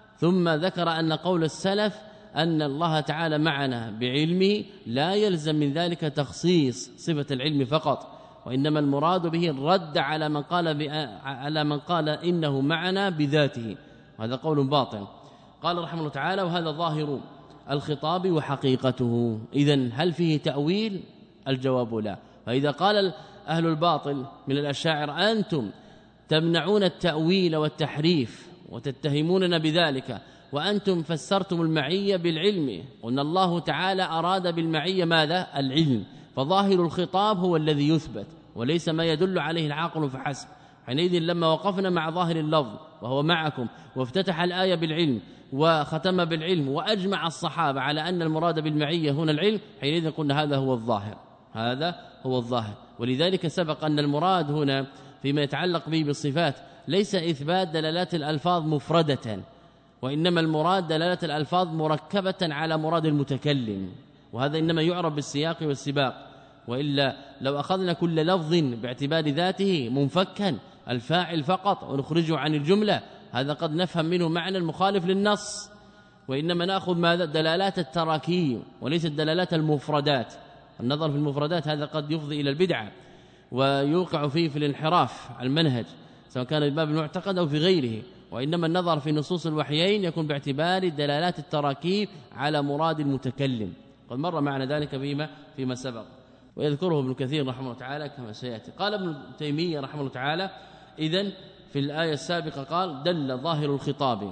ثم ذكر أن قول السلف أن الله تعالى معنا بعلمه، لا يلزم من ذلك تخصيص صفة العلم فقط، وإنما المراد به الرد على من قال على من قال إنه معنا بذاته، وهذا قول باطل. قال رحمه الله تعالى: وهذا ظاهر الخطاب وحقيقته. إذن هل فيه تأويل؟ الجواب لا. فإذا قال أهل الباطل من الأشاعر: أنتم تمنعون التأويل والتحريف وتتهموننا بذلك، وأنتم فسرتم المعية بالعلم، قلنا الله تعالى أراد بالمعية ماذا؟ العلم، فظاهر الخطاب هو الذي يثبت وليس ما يدل عليه العاقل فحسب. حينئذ لما وقفنا مع ظاهر اللفظ وهو معكم، وافتتح الآية بالعلم وختم بالعلم، وأجمع الصحابة على أن المراد بالمعية هنا العلم، حينئذ قلنا هذا هو الظاهر، هذا هو الظاهر. ولذلك سبق أن المراد هنا فيما يتعلق به بالصفات ليس إثبات دلالات الألفاظ مفردة، وإنما المراد دلالة الألفاظ مركبة على مراد المتكلم، وهذا إنما يعرف بالسياق والسباق. وإلا لو أخذنا كل لفظ باعتبار ذاته منفكا الفاعل فقط ونخرجه عن الجملة، هذا قد نفهم منه معنى المخالف للنص، وإنما نأخذ ماذا؟ دلالات التراكيب وليس الدلالات المفردات. النظر في المفردات هذا قد يفضي إلى البدعة ويوقع فيه في الانحراف على المنهج، سواء كان الباب المعتقد أو في غيره، وإنما النظر في نصوص الوحيين يكون باعتبار دلالات التراكيب على مراد المتكلم. قد مر معنا ذلك فيما فيما سبق، ويذكره ابن كثير رحمه الله تعالى كما سيأتي. قال ابن تيمية رحمه الله تعالى: إذن في الآية السابقة قال: دل ظاهر الخطاب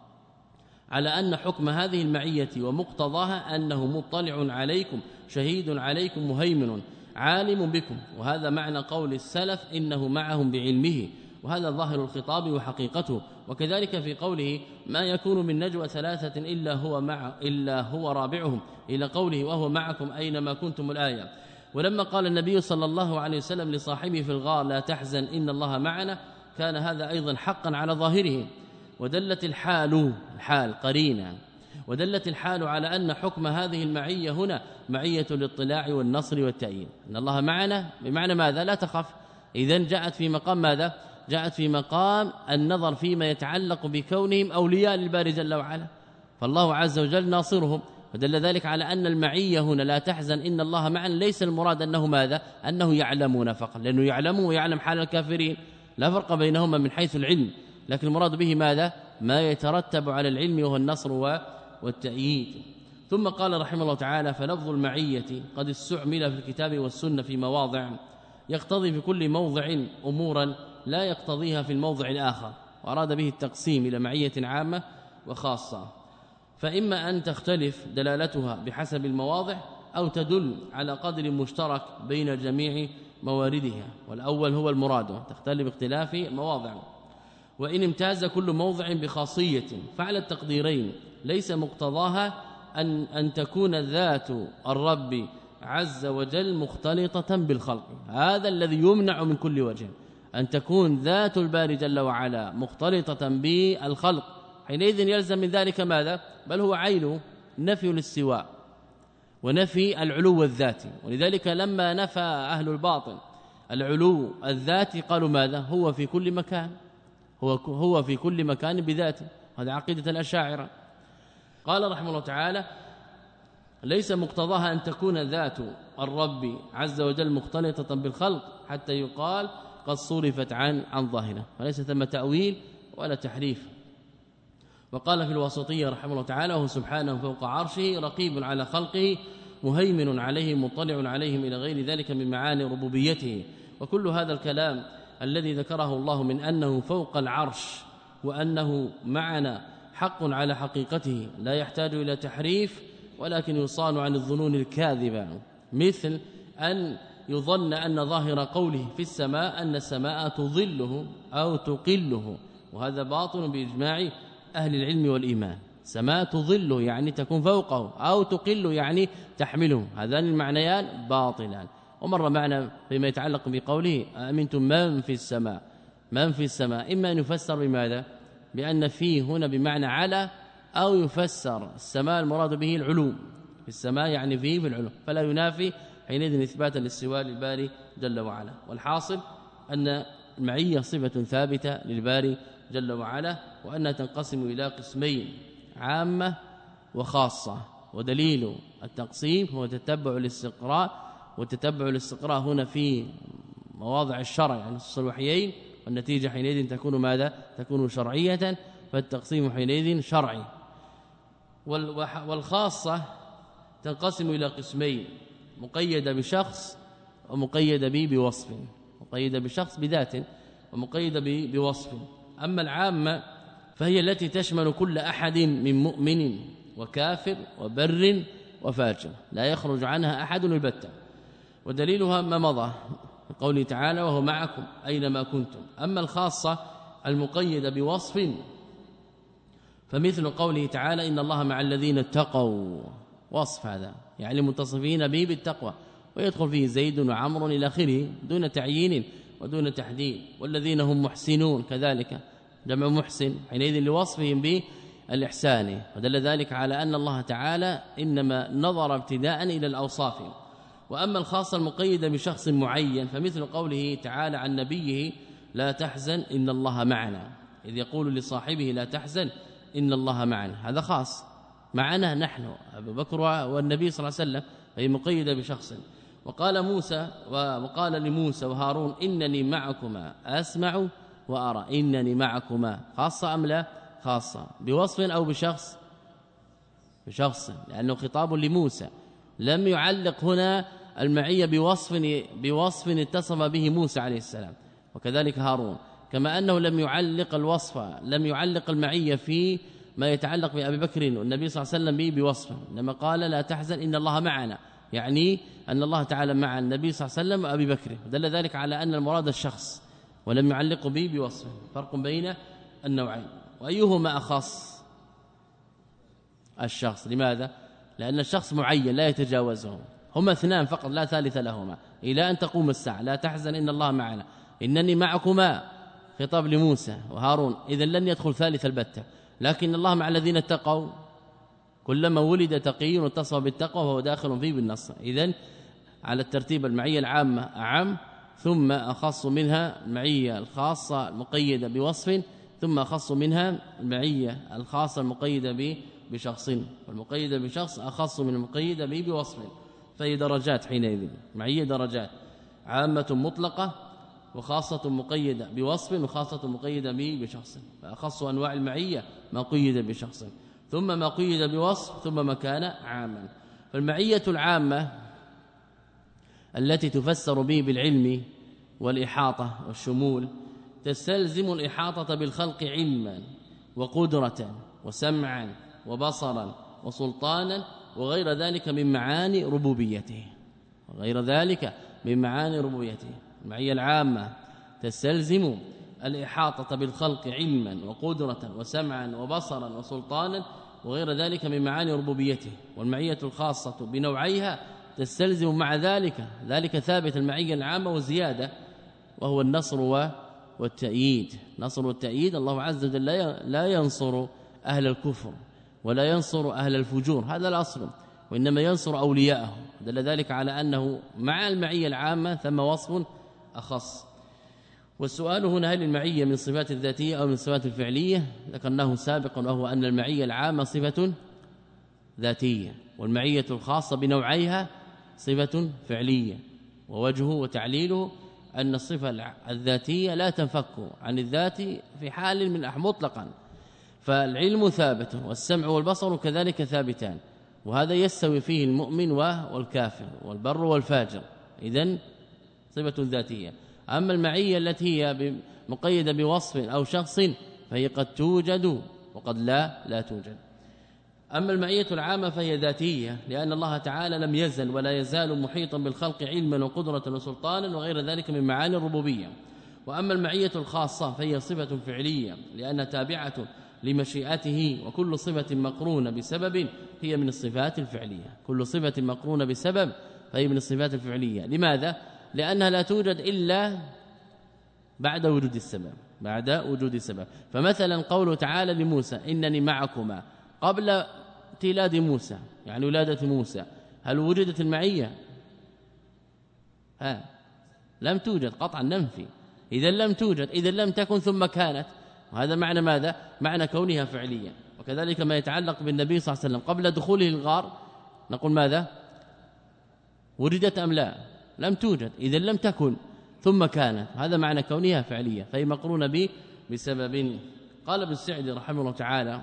على أن حكم هذه المعية ومقتضاها أنه مطلع عليكم، شهيد عليكم، مهيمن عالم بكم. وهذا معنى قول السلف: إنه معهم بعلمه، وهذا ظاهر الخطاب وحقيقته. وكذلك في قوله: ما يكون من نجوى ثلاثة إلا هو مع إلا هو رابعهم، إلى قوله: وهو معكم أينما كنتم، الآية. ولما قال النبي صلى الله عليه وسلم لصاحبه في الغار: لا تحزن إن الله معنا، كان هذا أيضا حقا على ظاهره. ودلت الحال الحال قرينة ودلت الحال على أن حكم هذه المعية هنا معية الاطلاع والنصر والتأييد، أن الله معنا بمعنى ماذا؟ لا تخف، إذن جاءت في مقام ماذا؟ جاءت في مقام النظر فيما يتعلق بكونهم أولياء للباري جل وعلا، فالله عز وجل ناصرهم. ودل ذلك على أن المعية هنا لا تحزن إن الله معنا ليس المراد أنه ماذا؟ أنه يعلمون فقط، لأنه يعلم ويعلم حال الكافرين، لا فرق بينهما من حيث العلم، لكن المراد به ماذا؟ ما يترتب على العلم وهو النصر والتأييد. ثم قال رحمه الله تعالى: فلفظ المعية قد استعمل في الكتاب والسنة في مواضع يقتضي في كل موضع أمورا لا يقتضيها في الموضع الآخر، وأراد به التقسيم إلى معية عامة وخاصة، فإما أن تختلف دلالتها بحسب المواضع أو تدل على قدر مشترك بين جميع مواردها، والأول هو المراد، تختلف باختلاف مواضع. وإن امتاز كل موضع بخاصية فعلى التقديرين ليس مقتضاها أن, أن تكون ذات الرب عز وجل مختلطة بالخلق، هذا الذي يمنع من كل وجه، أن تكون ذات الباري جل وعلا مختلطة بالخلق، حينئذ يلزم من ذلك ماذا؟ بل هو عين نفي الاستواء ونفي العلو الذاتي. ولذلك لما نفى أهل الباطل العلو الذاتي قالوا ماذا؟ هو في كل مكان، هو هو في كل مكان بذاته، هذا عقيدة الأشاعرة. قال رحمه الله تعالى: ليس مقتضاها أن تكون ذات الرب عز وجل مختلطة بالخلق حتى يقال قد صرفت عن عن ظاهره، وليس ثم تأويل ولا تحريف. وقال في الواسطية رحمه الله تعالى: وهو سبحانه فوق عرشه رقيب على خلقه مهيمن عليهم مطلع عليهم إلى غير ذلك من معاني ربوبيته. وكل هذا الكلام الذي ذكره الله من أنه فوق العرش وأنه معنا حق على حقيقته لا يحتاج إلى تحريف، ولكن يصان عن الظنون الكاذبة، مثل أن يظن أن ظاهر قوله في السماء أن السماء تظله أو تقله، وهذا باطل بإجماع أهل العلم والإيمان. سماء تظله يعني تكون فوقه، أو تقل يعني تحمله، هذان المعنيان باطلان. ومر معنا فيما يتعلق بقوله أأمنتم من في السماء، من في السماء إما أن يفسر بماذا؟ بأن فيه هنا بمعنى على، أو يفسر السماء المراد به العلو، في السماء يعني فيه في العلو، فلا ينافي حينئذ إثباتا للسواء للباري جل وعلا. والحاصل أن المعية صفة ثابتة للباري جل وعلا، وأنها تنقسم إلى قسمين: عامة وخاصة. ودليل التقسيم هو تتبع الاستقراء، وتتبع الاستقراء هنا في مواضع الشرع يعني نصوص الوحيين، والنتيجة حينئذ تكون ماذا؟ تكون شرعية، فالتقسيم حينئذ شرعي. والخاصة تنقسم إلى قسمين: مقيدة بشخص ومقيدة به بوصف، مقيدة بشخص بذات ومقيدة به بوصف. أما العامة فهي التي تشمل كل أحد من مؤمن وكافر وبر وفاجر، لا يخرج عنها أحد البتة. ودليلها ما مضى قوله تعالى: وهو معكم أينما كنتم. أما الخاصة المقيدة بوصف فمثل قوله تعالى: إن الله مع الذين اتقوا، وصف هذا يعني متصفين به بالتقوى، ويدخل فيه زيد وعمر إلى آخره دون تعيين ودون تحديد. والذين هم محسنون كذلك جمع محسن، حينئذ لوصفهم بالإحسان. ودل ذلك على أن الله تعالى إنما نظر ابتداء إلى الأوصاف. وأما الخاصة المقيدة بشخص معين فمثل قوله تعالى عن نبيه: لا تحزن إن الله معنا، إذ يقول لصاحبه لا تحزن إن الله معنا، هذا خاص معنا نحن أبو بكر والنبي صلى الله عليه وسلم، فهي مقيدة بشخص. وقال موسى وقال لموسى وهارون: إنني معكما أسمع وأرى، إنني معكما، خاصة أم لا؟ خاصة. بوصف أو بشخص؟ بشخص، لأنه خطاب لموسى، لم يعلق هنا المعية بوصف بوصف اتصف به موسى عليه السلام، وكذلك هارون، كما أنه لم يعلق الوصف، لم يعلق المعية في ما يتعلق بأبي بكر والنبي صلى الله عليه وسلم به بوصفه، لما قال لا تحزن إن الله معنا، يعني أن الله تعالى مع النبي صلى الله عليه وسلم وأبي بكر، دل ذلك على أن المراد الشخص ولم يعلق به بوصفه. فرق بين النوعين. وأيهما أخص؟ الشخص. لماذا؟ لأن الشخص معين لا يتجاوزه، هما اثنان فقط لا ثالث لهما إلى أن تقوم الساعة. لا تحزن إن الله معنا، إنني معكما، خطاب لموسى وهارون، إذا لن يدخل ثالث البتة. لكن الله مع الذين اتقوا، كلما ولد تقي واتصف بالتقوى فهو داخل فيه بالنص. إذن على الترتيب المعية العامة أعم، ثم أخص منها المعية الخاصة المقيدة بوصف ثم أخص منها المعية الخاصة المقيدة بشخص، والمقيدة بشخص أخص من المقيدة به بوصف، فهي درجات حينئذ. معية درجات، عامة مطلقة وخاصة مقيدة بوصف وخاصة مقيدة به بشخص، فأخص أنواع المعية ما قيد بشخص ثم ما قيد بوصف ثم ما كان عاما. فالمعية العامة التي تفسر به بالعلم والإحاطة والشمول تستلزم الإحاطة بالخلق علما وقدرة وسمعا وبصرا وسلطانا وغير ذلك من معاني ربوبيته، وغير ذلك من معاني ربوبيته. المعية العامة تستلزم الإحاطة بالخلق علما وقدرة وسمعا وبصرا وسلطانا وغير ذلك من معاني ربوبيته. والمعية الخاصة بنوعيها تستلزم مع ذلك ذلك ثابت المعية العامة وزيادة، وهو النصر والتأييد. نصر والتأييد، الله عز وجل لا ينصر أهل الكفر ولا ينصر أهل الفجور، هذا الأصل، وإنما ينصر أولياءه. دل ذلك على أنه مع المعية العامة ثم وصف أخص. والسؤال هنا هل المعية من صفات الذاتية أو من صفات الفعلية؟ ذكرناه سابقا، وهو أن المعية العامة صفة ذاتية، والمعية الخاصة بنوعيها صفة فعلية. ووجهه وتعليله أن الصفة الذاتية لا تنفك عن الذات في حال من مطلقا، فالعلم ثابت والسمع والبصر كذلك ثابتان، وهذا يستوي فيه المؤمن والكافر والبر والفاجر، إذن صفة ذاتية. أما المعية التي هي مقيدة بوصف أو شخص فهي قد توجد وقد لا لا توجد. أما المعية العامة فهي ذاتية، لأن الله تعالى لم يزل ولا يزال محيطا بالخلق علما وقدرة وسلطانا وغير ذلك من معاني الربوبية. وأما المعية الخاصة فهي صفة فعلية، لأنها تابعة لمشيئته، وكل صفة مقرونة بسبب هي من الصفات الفعلية. كل صفة مقرونة بسبب فهي من الصفات الفعلية. لماذا؟ لأنها لا توجد إلا بعد وجود السبب، بعد وجود السبب. فمثلا قوله تعالى لموسى إنني معكما قبل تيلاد موسى، يعني ولادة موسى، هل وجدت المعية؟ ها لم توجد قطعا، ننفي. إذا لم توجد، إذا لم تكن ثم كانت، وهذا معنى ماذا؟ معنى كونها فعليا. وكذلك ما يتعلق بالنبي صلى الله عليه وسلم قبل دخوله الغار نقول ماذا؟ وجدت أم لا؟ لم توجد، إذا لم تكن ثم كانت، هذا معنى كونها فعلية، فهي مقرونة به بسبب. قال ابن السعدي رحمه الله تعالى: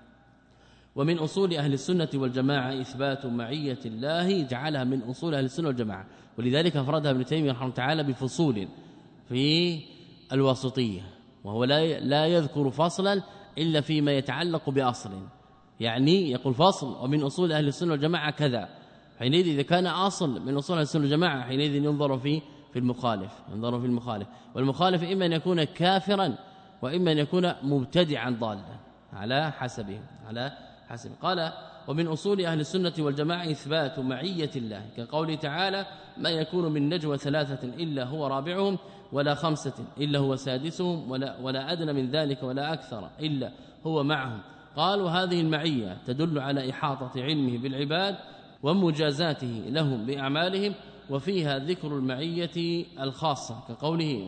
ومن أصول أهل السنة والجماعة إثبات معية الله، جعلها من أصول أهل السنة والجماعة، ولذلك أفردها ابن تيمية رحمه الله تعالى بفصول في الواسطية، وهو لا لا يذكر فصلا إلا فيما يتعلق بأصل، يعني يقول فصل ومن أصول أهل السنة والجماعة كذا، حينئذ إذا كان أصل من أصول أهل السنة والجماعة حينئذ ينظر في في المخالف، ينظر في المخالف، والمخالف إما أن يكون كافرا وإما أن يكون مبتدعا ضالا على حسبه على حسب. قال: ومن أصول أهل السنة والجماعة إثبات معية الله، كقوله تعالى: ما يكون من نجوى ثلاثة إلا هو رابعهم ولا خمسة إلا هو سادسهم ولا, ولا أدنى من ذلك ولا أكثر إلا هو معهم. قال: وهذه المعية تدل على إحاطة علمه بالعباد ومجازاته لهم بأعمالهم، وفيها ذكر المعية الخاصة كقوله: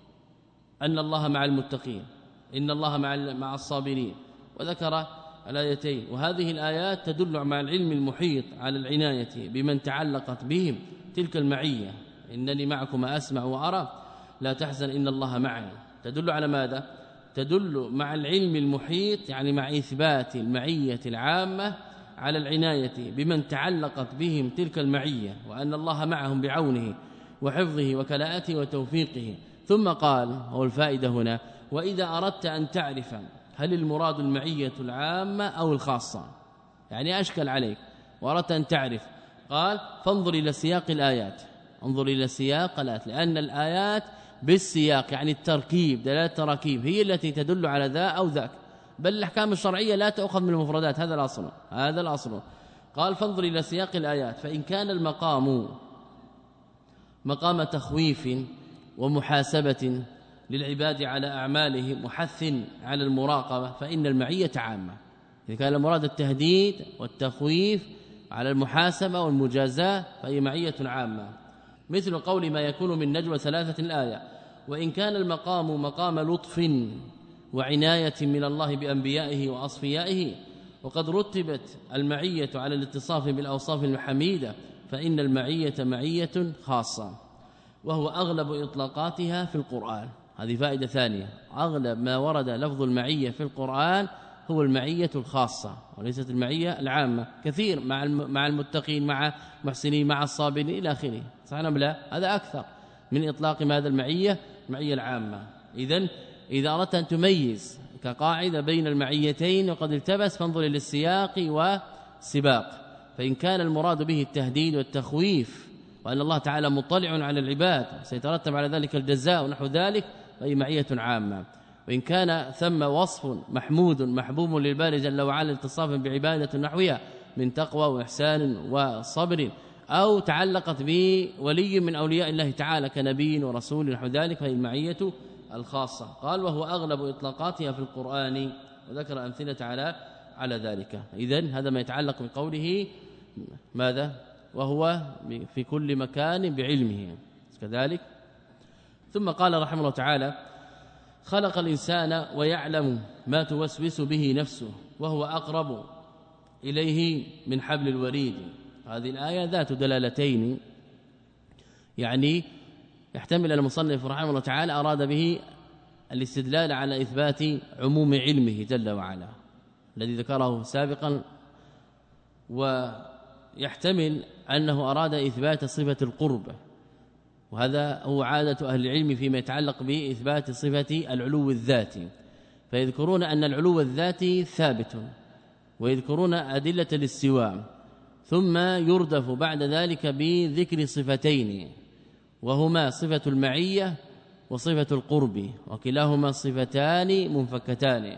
أن الله مع المتقين، إن الله مع مع الصابرين، وذكر الآيتين. وهذه الآيات تدل مع العلم المحيط على العناية بمن تعلقت بهم تلك المعية، إنني معكم أسمع وأرى لا تحزن إن الله معي. تدل على ماذا؟ تدل مع العلم المحيط، يعني مع إثبات المعية العامة على العناية بمن تعلقت بهم تلك المعية، وأن الله معهم بعونه وحفظه وكلاءته وتوفيقه. ثم قال، هو الفائدة هنا: وإذا أردت أن تعرف هل المراد المعية العامة أو الخاصة، يعني أشكل عليك وأردت أن تعرف، قال: فانظر إلى سياق الآيات، انظر إلى سياق الآيات، لأن الآيات بالسياق يعني التركيب، دلالة التراكيب هي التي تدل على ذا أو ذاك، بل الأحكام الشرعية لا تأخذ من المفردات، هذا الأصل هذا الأصل. قال: فانظر إلى سياق الآيات، فإن كان المقام مقام تخويف ومحاسبة للعباد على أعمالهم وحث على المراقبة فإن المعية عامة. إذا كان المراد التهديد والتخويف على المحاسبة والمجازاة فهي معية عامة. مثل قول ما يكون من نجوى ثلاثة الآية. وإن كان المقام مقام لطف وعناية من الله بأنبيائه وأصفيائه وقد رتبت المعية على الاتصاف بالأوصاف المحميدة فإن المعية معية خاصة وهو أغلب إطلاقاتها في القرآن. هذه فائدة ثانية، أغلب ما ورد لفظ المعية في القرآن هو المعية الخاصة وليست المعية العامة. كثير مع مع المتقين مع محسنين مع الصابرين إلى آخره، صح أم لا؟ هذا أكثر من إطلاق ماذا المعية المعية العامة. إذن إذا أردت أن تميز كقاعدة بين المعيتين وقد التبس فانظر إلى السياق والسباق. فإن كان المراد به التهديد والتخويف وأن الله تعالى مطلع على العباد سيترتب على ذلك الجزاء ونحو ذلك فهي معية عامة. وإن كان ثم وصف محمود محبوب للباري جل وعلا اتصافا بعبادة نحوها من تقوى وإحسان وصبر أو تعلقت بولي من أولياء الله تعالى كنبي ورسول نحو ذلك فهي المعية الخاصة. قال وهو أغلب إطلاقاتها في القرآن وذكر أمثلة على على ذلك. إذن هذا ما يتعلق بقوله ماذا وهو في كل مكان بعلمه كذلك. ثم قال رحمه الله تعالى خلق الإنسان ويعلم ما توسوس به نفسه وهو أقرب إليه من حبل الوريد. هذه الآية ذات دلالتين، يعني يحتمل المصنف رحمه الله تعالى أراد به الاستدلال على إثبات عموم علمه جل وعلا الذي ذكره سابقا، ويحتمل أنه أراد إثبات صفة القرب، وهذا هو عادة أهل العلم فيما يتعلق بإثبات صفة العلو الذاتي، فيذكرون أن العلو الذاتي ثابت ويذكرون أدلة الاستواء، ثم يردف بعد ذلك بذكر صفتين وهما صفة المعية وصفة القرب، وكلاهما صفتان منفكتان،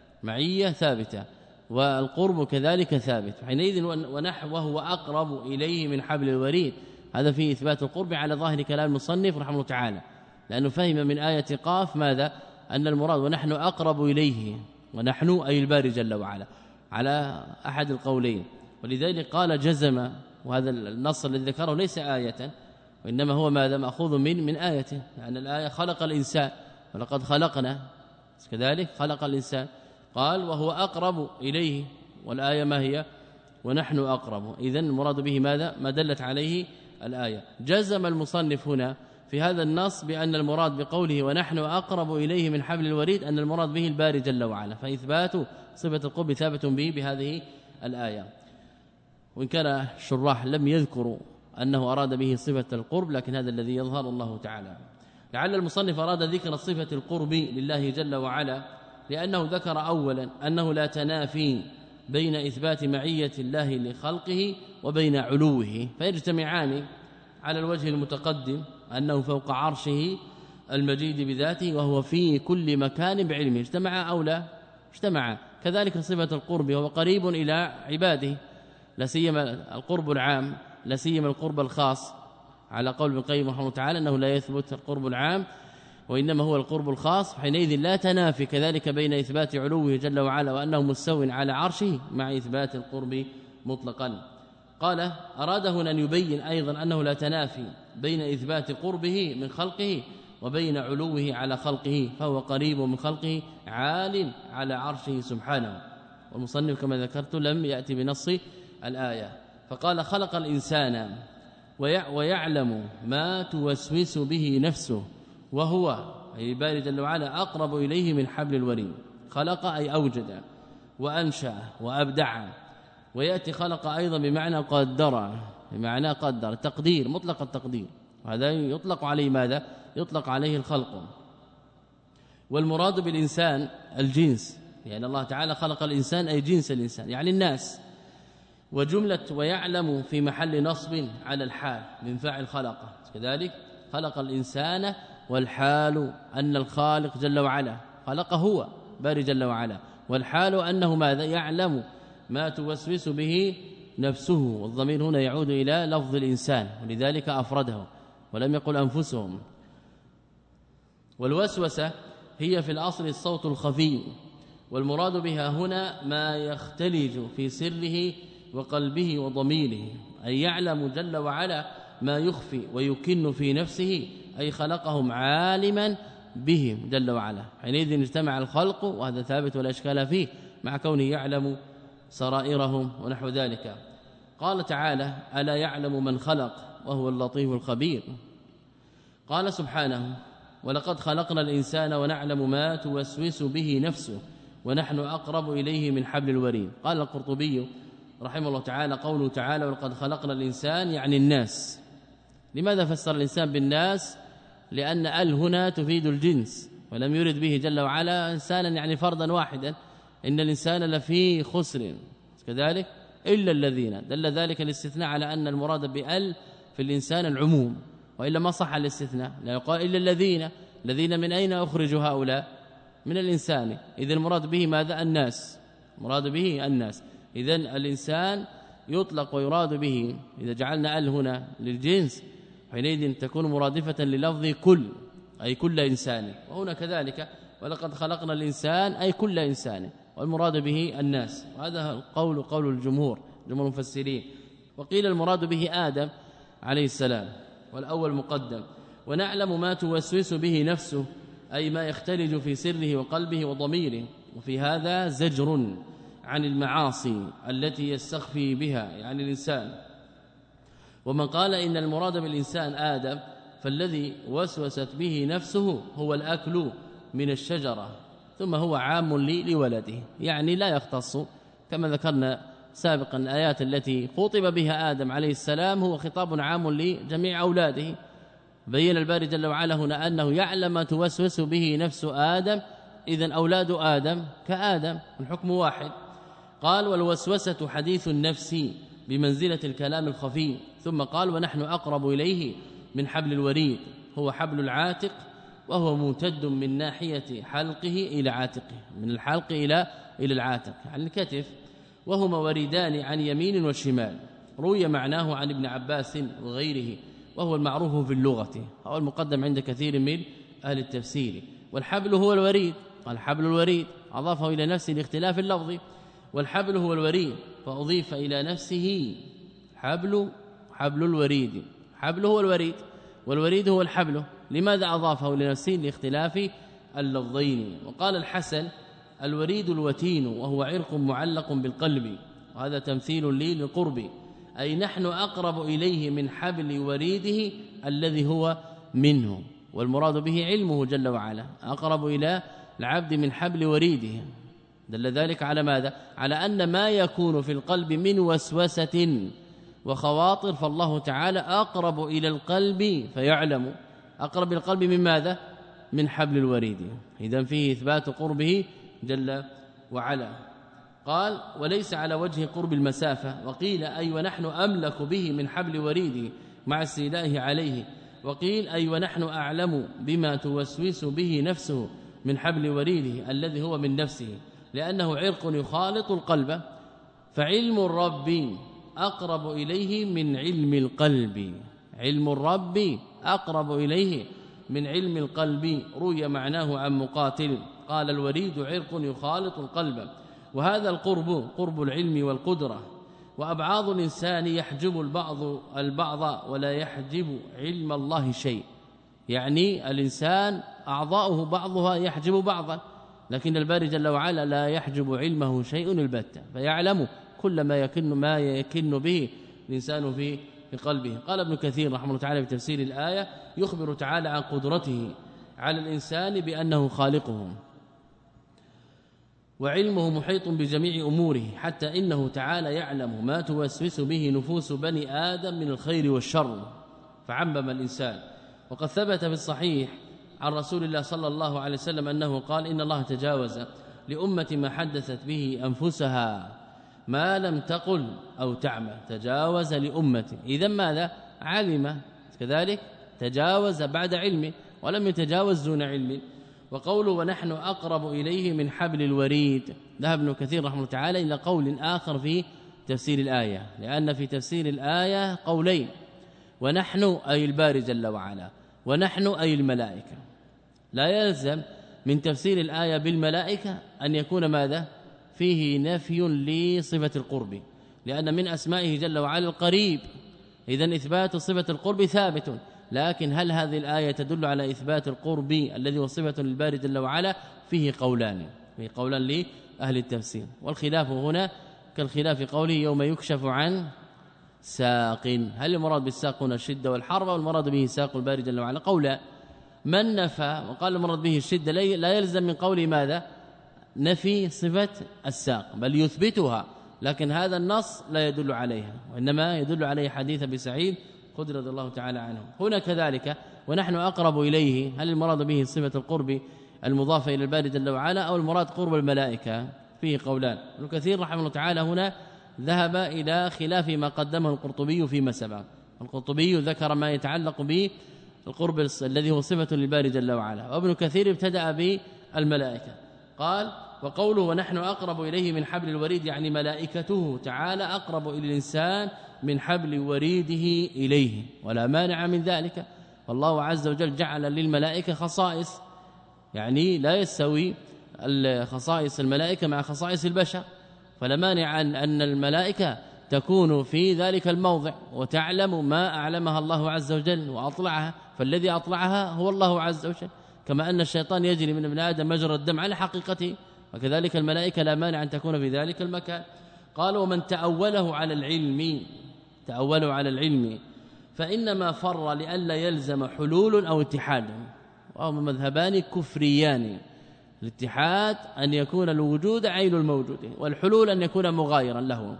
معية ثابتة والقرب كذلك ثابت. حينئذ ونحوه أقرب إليه من حبل الوريد، هذا فيه إثبات القرب على ظاهر كلام المصنف رحمه الله تعالى، لأنه فهم من آية قاف ماذا أن المراد ونحن أقرب إليه، ونحن أي الباري جل وعلا على أحد القولين. ولذلك قال جزم، وهذا النص الذي ذكره ليس آية وإنما هو ماذا مأخوذ من من آية، يعني الآية خلق الإنسان ولقد خلقنا كذلك خلق الإنسان، قال وهو أقرب إليه، والآية ما هي ونحن أقرب. إذن المراد به ماذا ما دلت عليه الآية. جزم المصنف هنا في هذا النص بأن المراد بقوله ونحن أقرب إليه من حبل الوريد أن المراد به الباري جل وعلا، فإثبات صفة القرب ثابت به بهذه الآية. وإن كان الشراح لم يذكروا أنه أراد به صفة القرب، لكن هذا الذي يظهر الله تعالى. لعل المصنف أراد ذكر صفة القرب لله جل وعلا لأنه ذكر أولا أنه لا تنافي بين إثبات معية الله لخلقه وبين علوه، فيجتمعان على الوجه المتقدم أنه فوق عرشه المجيد بذاته وهو في كل مكان بعلمه، اجتمع أو لا اجتمع. كذلك صفة القرب وهو قريب إلى عباده، لا سيما القرب العام لا سيما القرب الخاص، على قول ابن القيم رحمه الله تعالى أنه لا يثبت القرب العام وإنما هو القرب الخاص. حينئذ لا تنافي كذلك بين إثبات علوه جل وعلا وأنه مستو على عرشه مع إثبات القرب مطلقا. قال أراد هنا أن يبين أيضا أنه لا تنافي بين إثبات قربه من خلقه وبين علوه على خلقه، فهو قريب من خلقه عال على عرشه سبحانه. والمصنف كما ذكرت لم يأتي بنص الآية، فقال خلق الإنسان ويعلم ما توسوس به نفسه وهو أي باري جل وعلا أقرب إليه من حبل الوريد. خلق أي أوجد وأنشأ وأبدع، ويأتي خلق أيضا بمعنى قدر، بمعنى قدر تقدير مطلق التقدير، وهذا يطلق عليه ماذا يطلق عليه الخلق. والمراد بالإنسان الجنس، يعني الله تعالى خلق الإنسان أي جنس الإنسان يعني الناس. وجملة ويعلم في محل نصب على الحال من فاعل خلقه، كذلك خلق الإنسان والحال أن الخالق جل وعلا خلق هو باري جل وعلا، والحال أنه ماذا يعلم ما توسوس به نفسه، والضمير هنا يعود إلى لفظ الإنسان ولذلك أفرده ولم يقل أنفسهم. والوسوسة هي في الأصل الصوت الخفي، والمراد بها هنا ما يختلج في سره وقلبه وضميره، أي يعلم جل وعلا ما يخفي ويكن في نفسه أي خلقهم عالما بهم جل وعلا. حينئذ اجتمع الخلق وهذا ثابت ولا إشكال فيه مع كونه يعلم سرائرهم ونحو ذلك. قال تعالى ألا يعلم من خلق وهو اللطيف الخبير. قال سبحانه ولقد خلقنا الإنسان ونعلم ما توسوس به نفسه ونحن أقرب إليه من حبل الوريد. قال القرطبي رحمه الله تعالى قوله تعالى ولقد خلقنا الإنسان يعني الناس. لماذا فسر الإنسان بالناس؟ لأن ال هنا تفيد الجنس ولم يرد به جل وعلا إنسانا يعني فردا واحدا، إن الإنسان لفي خسر كذلك إلا الذين، دل ذلك الاستثناء على أن المراد بال في الإنسان العموم، وإلا ما صح الاستثناء، لا يقال إلا الذين. الذين من أين أخرج هؤلاء؟ من الإنسان. إذن المراد به ماذا؟ الناس، مراد به الناس. إذن الإنسان يطلق ويراد به إذا جعلنا ال هنا للجنس حينئذ تكون مرادفة للفظ كل، أي كل إنسان. وهنا كذلك ولقد خلقنا الإنسان أي كل إنسان، والمراد به الناس. وهذا القول قول الجمهور جمهور المفسرين. وقيل المراد به آدم عليه السلام والأول مقدم. ونعلم ما توسوس به نفسه أي ما يختلج في سره وقلبه وضميره. وفي هذا زجر عن المعاصي التي يستخفي بها يعني الإنسان. ومن قال إن المراد بالإنسان آدم فالذي وسوست به نفسه هو الأكل من الشجرة، ثم هو عام لي لولده، يعني لا يختص كما ذكرنا سابقا. الآيات التي خطب بها آدم عليه السلام هو خطاب عام لجميع أولاده. بين الباري جل وعلا هنا أنه يعلم ما توسوس به نفس آدم، إذن أولاد آدم كآدم الحكم واحد. قال والوسوسة حديث النفس بمنزلة الكلام الخفي. ثم قال ونحن أقرب إليه من حبل الوريد، هو حبل العاتق وهو ممتد من ناحية حلقه إلى عاتقه، من الحلق إلى إلى العاتق عن الكتف، وهما وريدان عن يمين وشمال. روي معناه عن ابن عباس وغيره، وهو المعروف في اللغة أو المقدم عند كثير من أهل التفسير. والحبل هو الوريد، قال حبل الوريد أضافه إلى نفسه لاختلاف اللفظ، والحبل هو الوريد فأضيف إلى نفسه حبل حبل الوريد، حبل هو الوريد والوريد هو الحبل. لماذا أضافه لنفسه؟ لاختلاف اللفظين. وقال الحسن الوريد الوتين وهو عرق معلق بالقلب، وهذا تمثيل لي للقرب، أي نحن أقرب إليه من حبل وريده الذي هو منه، والمراد به علمه جل وعلا، أقرب إلى العبد من حبل وريده. دل ذلك على ماذا؟ على أن ما يكون في القلب من وسوسة وخواطر فالله تعالى أقرب إلى القلب فيعلم. أقرب القلب من ماذا؟ من حبل الوريد. إذن فيه إثبات قربه جل وعلا. قال وليس على وجه قرب المسافة. وقيل أي ونحن أملك به من حبل وريده مع استيلائه عليه. وقيل أي ونحن أعلم بما توسوس به نفسه من حبل وريده الذي هو من نفسه، لأنه عرق يخالط القلب، فعلم الرب أقرب إليه من علم القلب. علم الرب أقرب إليه من علم القلب. روي معناه عن مقاتل قال الوريد عرق يخالط القلب، وهذا القرب قرب العلم والقدرة. وأبعاض الإنسان يحجب البعض البعض ولا يحجب علم الله شيء، يعني الإنسان أعضاؤه بعضها يحجب بعضا، لكن الباري جل وعلا لا يحجب علمه شيء البتة، فيعلم كل ما يكن ما يكن به الإنسان في في قلبه. قال ابن كثير رحمه الله تعالى في تفسير الآية يخبر تعالى عن قدرته على الإنسان بأنه خالقه وعلمه محيط بجميع أموره، حتى إنه تعالى يعلم ما توسوس به نفوس بني آدم من الخير والشر، فعمم الإنسان. وقد ثبت في الصحيح عن رسول الله صلى الله عليه وسلم أنه قال إن الله تجاوز لأمة ما حدثت به أنفسها ما لم تقل أو تعمل. تجاوز لأمته، إذن ماذا؟ علم، كذلك تجاوز بعد علمه ولم يتجاوز دون علم. وقوله ونحن أقرب إليه من حبل الوريد، ذهب ابن كثير رحمه الله تعالى إلى قول آخر في تفسير الآية، لأن في تفسير الآية قولين، ونحن أي الباري جل وعلا، ونحن أي الملائكة. لا يلزم من تفسير الآية بالملائكة أن يكون ماذا؟ فيه نفي لصفة القرب، لأن من أسمائه جل وعلا القريب، إذن إثبات صفة القرب ثابت، لكن هل هذه الآية تدل على إثبات القرب الذي هو صفة للباري جل وعلا؟ فيه قولان، فيه قولان لأهل التفسير، والخلاف هنا كالخلاف قوله يوم يكشف عن ساق، هل المراد بالساق هنا الشدة والحرب والمراد به ساق الباري جل وعلا؟ قولا. من نفى وقال المراد به الشدة لا يلزم من قوله ماذا؟ نفي صفة الساق، بل يثبتها، لكن هذا النص لا يدل عليها، وإنما يدل عليه حديث أبي سعيد خدري رضي الله تعالى عنه. هنا كذلك ونحن أقرب إليه، هل المراد به صفة القرب المضافة إلى الباري جل وعلا أو المراد قرب الملائكة؟ فيه قولان. ابن كثير رحمه الله تعالى هنا ذهب إلى خلاف ما قدمه القرطبي فيما سبق. القرطبي ذكر ما يتعلق به القرب الذي هو صفة للباري جل وعلا، وابن كثير ابتدأ بالملائكة، قال وقوله ونحن أقرب إليه من حبل الوريد يعني ملائكته تعالى أقرب إلى الإنسان من حبل وريده إليه، ولا مانع من ذلك، والله عز وجل جعل للملائكة خصائص، يعني لا يستوي خصائص الملائكة مع خصائص البشر، فلا مانع أن الملائكة تكون في ذلك الموضع وتعلم ما أعلمها الله عز وجل وأطلعها، فالذي أطلعها هو الله عز وجل، كما أن الشيطان يجري من ابن آدم مجرى الدم على حقيقته، وكذلك الملائكة لا مانع أن تكون في ذلك المكان. قال ومن تأوله على العلم تأوله على العلم فإنما فر لئلا يلزم حلول أو اتحاد، وهما مذهبان كفريان، الاتحاد أن يكون الوجود عين الموجود، والحلول أن يكون مغايرا له،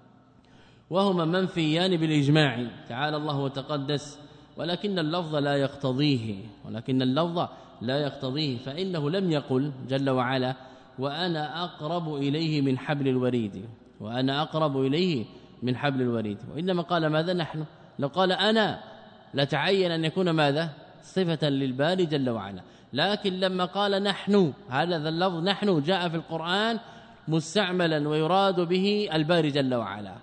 وهما منفيان بالإجماع تعالى الله وتقدس، ولكن اللفظ لا يقتضيه ولكن اللفظ لا يقتضيه فإنه لم يقل جل وعلا وأنا أقرب إليه من حبل الوريد، وأنا أقرب إليه من حبل الوريد، وإنما قال ماذا؟ نحن. لو قال أنا لتعين أن يكون ماذا؟ صفة للباري جل وعلا، لكن لما قال نحن، هذا اللفظ نحن جاء في القرآن مستعملا ويراد به الباري جل وعلا،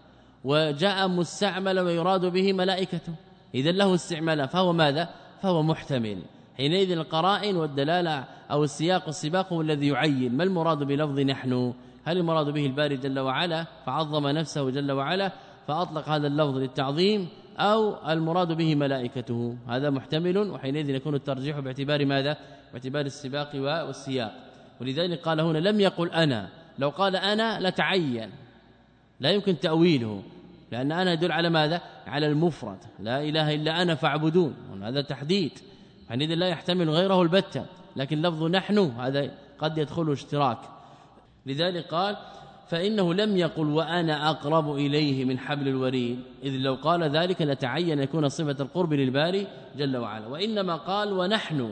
وجاء مستعملا ويراد به ملائكته، إذن له استعمالا، فهو ماذا؟ فهو محتمل. حينئذ القرائن والدلالة أو السياق والسباق هو الذي يعين ما المراد بلفظ نحن، هل المراد به الباري جل وعلا فعظم نفسه جل وعلا فأطلق هذا اللفظ للتعظيم، أو المراد به ملائكته، هذا محتمل، وحينئذ يكون الترجيح باعتبار ماذا؟ باعتبار السباق والسياق. ولذلك قال هنا لم يقل أنا، لو قال أنا لتعين، لا يمكن تأويله، لأن أنا يدل على ماذا؟ على المفرد، لا إله إلا أنا فاعبدون، هذا تحديد، حينئذ لا يحتمل غيره البتة، لكن لفظ نحن هذا قد يدخل اشتراك. لذلك قال فإنه لم يقل وأنا أقرب إليه من حبل الوريد، إذ لو قال ذلك لتعين يكون صفة القرب للباري جل وعلا، وإنما قال ونحن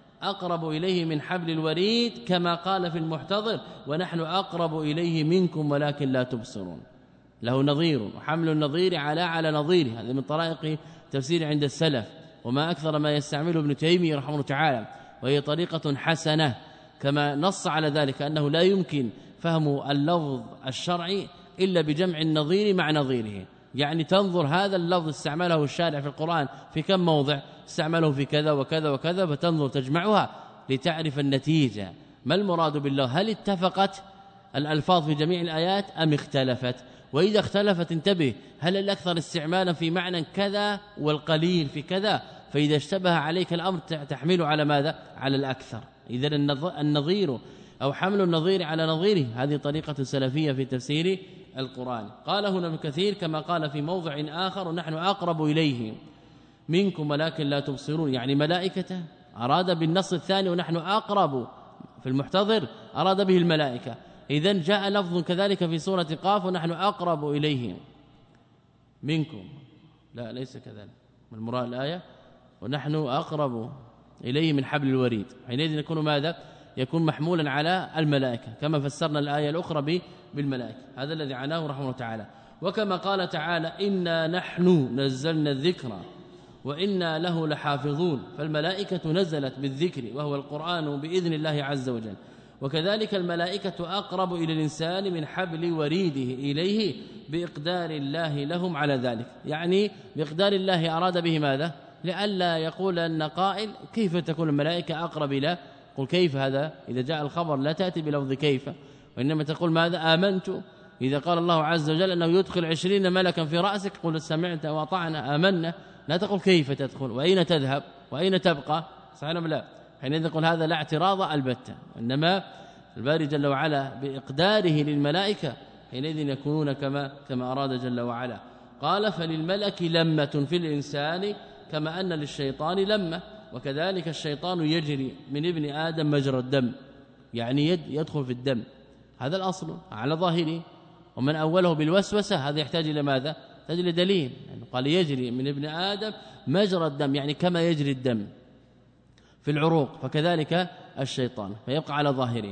أقرب إليه من حبل الوريد، كما قال في المحتضر ونحن أقرب إليه منكم ولكن لا تبصرون، له نظير، وحمل النظير على على نظيره، هذا من طرائق تفسير عند السلف، وما أكثر ما يستعمله ابن تيمية رحمه الله تعالى، وهي طريقة حسنة، كما نص على ذلك أنه لا يمكن فهم اللفظ الشرعي إلا بجمع النظير مع نظيره، يعني تنظر هذا اللفظ استعمله الشارع في القرآن في كم موضع، استعمله في كذا وكذا وكذا، فتنظر تجمعها لتعرف النتيجة ما المراد بالله، هل اتفقت الألفاظ في جميع الآيات أم اختلفت، وإذا اختلفت انتبه هل الأكثر استعمالا في معنى كذا والقليل في كذا، فإذا اشتبه عليك الأمر تحمله على ماذا؟ على الأكثر. إذن النظير أو حمل النظير على نظيره هذه طريقة سلفية في تفسير القرآن. قال هنا ابن كثير كما قال في موضع آخر ونحن أقرب إليه منكم ولكن لا تبصرون، يعني ملائكته أراد بالنص الثاني ونحن أقرب، في المحتضر أراد به الملائكة، إذن جاء لفظ كذلك في سورة قاف ونحن أقرب إليه منكم، لا ليس كذلك، المراد الآية ونحن أقرب إليه من حبل الوريد، حينئذ يكون ماذا؟ يكون محمولا على الملائكة، كما فسرنا الآية الأخرى بالملائكة، هذا الذي عناه رحمه الله تعالى. وكما قال تعالى إنا نحن نزلنا الذكر وإنا له لحافظون، فالملائكة نزلت بالذكر وهو القرآن بإذن الله عز وجل، وكذلك الملائكة أقرب إلى الإنسان من حبل وريده إليه بإقدار الله لهم على ذلك، يعني بإقدار الله أراد به ماذا؟ لئلا يقول أن قائل كيف تكون الملائكة أقرب إلى، قل كيف هذا؟ إذا جاء الخبر لا تأتي بلفظ كيف، وإنما تقول ماذا؟ آمنت إذا قال الله عز وجل أنه يدخل عشرين ملكا في رأسك قل سمعت وأطعنا آمنا، لا تقل كيف تدخل وأين تذهب وأين تبقى، صحيح أم لا؟ حينئذ نقول هذا لا اعتراض البتة، إنما الباري جل وعلا بإقداره للملائكة حينئذ يكونون كما كما أراد جل وعلا. قال فللملك لمة في الإنسان كما أن للشيطان لمة، وكذلك الشيطان يجري من ابن آدم مجرى الدم، يعني يد يدخل في الدم، هذا الأصل على ظاهره. ومن أوله بالوسوسة هذا يحتاج إلى ماذا؟ يحتاج إلى دليل، يعني قال يجري من ابن آدم مجرى الدم، يعني كما يجري الدم في العروق، فكذلك الشيطان، فيبقى على ظاهره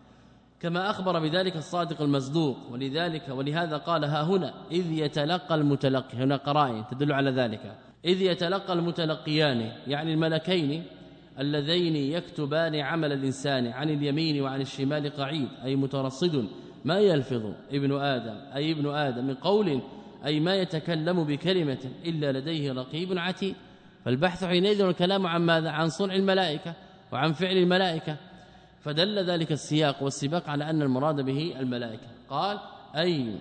كما أخبر بذلك الصادق المصدوق. ولذلك ولهذا قال ها هنا إذ يتلقى المتلقي، هنا قرائن تدل على ذلك، إذ يتلقى المتلقيان يعني الملكين اللذين يكتبان عمل الإنسان عن اليمين وعن الشمال قعيد، أي مترصد ما يلفظ ابن آدم أي ابن آدم من قول، أي ما يتكلم بكلمة إلا لديه رقيب عتيد. فالبحث حينئذ الكلام عن ماذا؟ عن صنع الملائكة وعن فعل الملائكة، فدل ذلك السياق والسباق على أن المراد به الملائكة. قال أي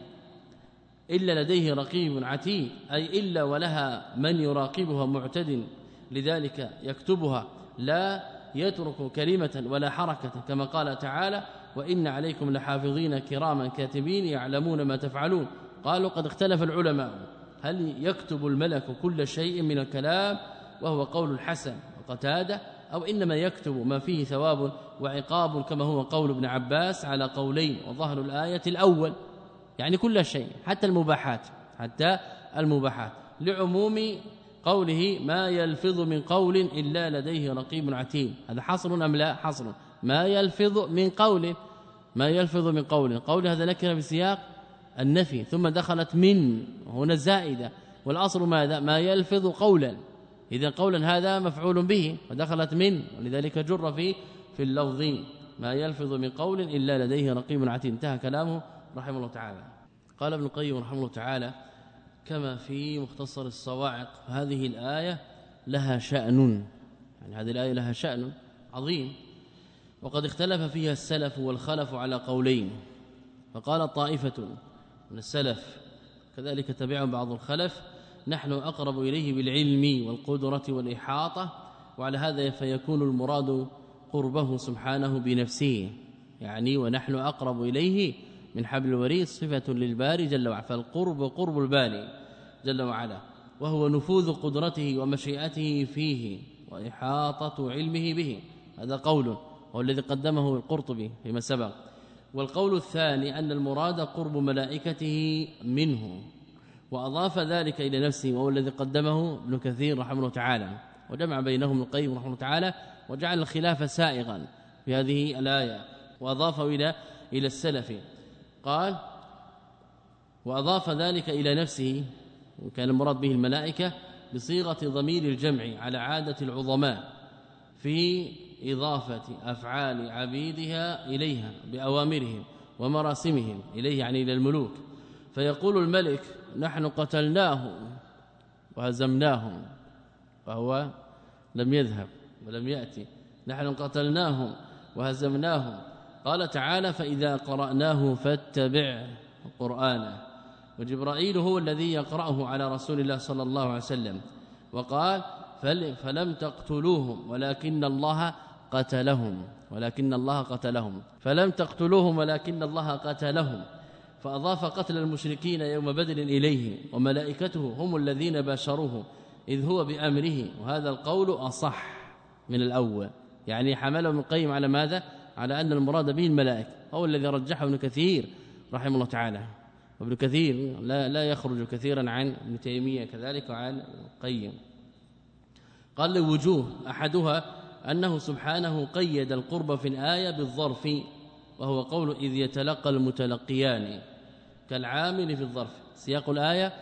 إلا لديه رقيب عتيد، أي إلا ولها من يراقبها معتد لذلك يكتبها لا يترك كلمة ولا حركة، كما قال تعالى وإن عليكم لحافظين كراما كاتبين يعلمون ما تفعلون. قالوا قد اختلف العلماء هل يكتب الملك كل شيء من الكلام وهو قول الحسن وقتادة، أو إنما يكتب ما فيه ثواب وعقاب كما هو قول ابن عباس على قولين، وظهر الآية الأول يعني كل شيء حتى المباحات حتى المباحات لعموم قوله ما يلفظ من قول إلا لديه رقيب عتيد. هذا حصر أم لا؟ حصر. ما يلفظ من قول، ما يلفظ من قول، قول هذا نكره بسياق النفي، ثم دخلت من هنا زائدة، والأصل ماذا؟ ما يلفظ قولا، إذا قولا هذا مفعول به ودخلت من، ولذلك جر في في اللفظ ما يلفظ من قول إلا لديه رقيب عتيد. انتهى كلامه رحمه الله تعالى. قال ابن القيم رحمه الله تعالى كما في مختصر الصواعق هذه الآية لها شأن، يعني هذه الآية لها شأن عظيم، وقد اختلف فيها السلف والخلف على قولين. فقال طائفة من السلف كذلك تبعهم بعض الخلف نحن أقرب إليه بالعلم والقدرة والإحاطة، وعلى هذا فيكون المراد قربه سبحانه بنفسه، يعني ونحن أقرب إليه من حبل الوريد صفة للباري جل وعلا، فالقرب قرب الباري جل وعلا، وهو نفوذ قدرته ومشيئته فيه وإحاطة علمه به. هذا قول هو الذي قدمه القرطبي فيما سبق. والقول الثاني أن المراد قرب ملائكته منه، وأضاف ذلك إلى نفسه، وهو الذي قدمه ابن كثير رحمه الله تعالى، وجمع بينهم القيم رحمه الله تعالى، وجعل الخلاف سائغا في هذه الآية، وأضافه إلى إلى السلف. قال وأضاف ذلك إلى نفسه، وكان المراد به الملائكة بصيغة ضمير الجمع على عادة العظماء في إضافة أفعال عبيدها إليها بأوامرهم ومراسمهم إليه، يعني إلى الملوك. فيقول الملك نحن قتلناه وهزمناهم، وهو لم يذهب ولم يأتي، نحن قتلناهم وهزمناهم. قال تعالى فإذا قرأناه فاتبع قرآنه، وجبرائيل هو الذي يقرأه على رسول الله صلى الله عليه وسلم. وقال فلم تقتلوهم ولكن الله قتلهم، ولكن الله قتلهم، فلم تقتلوهم ولكن الله قتلهم. فأضاف قتل المشركين يوم بدر إليه، وملائكته هم الذين باشروه إذ هو بأمره، وهذا القول أصح من الأول، يعني حمله ابن القيم على ماذا؟ على أن المراد به الملائكة، هو الذي رجحه ابن كثير رحمه الله تعالى. وابن كثير لا, لا يخرج كثيرا عن ابن تيمية كذلك وعن القيم. قال لوجوه أحدها أنه سبحانه قيد القرب في الآية بالظرف، وهو قول إذ يتلقى المتلقيان كالعامل في الظرف. سياق الآية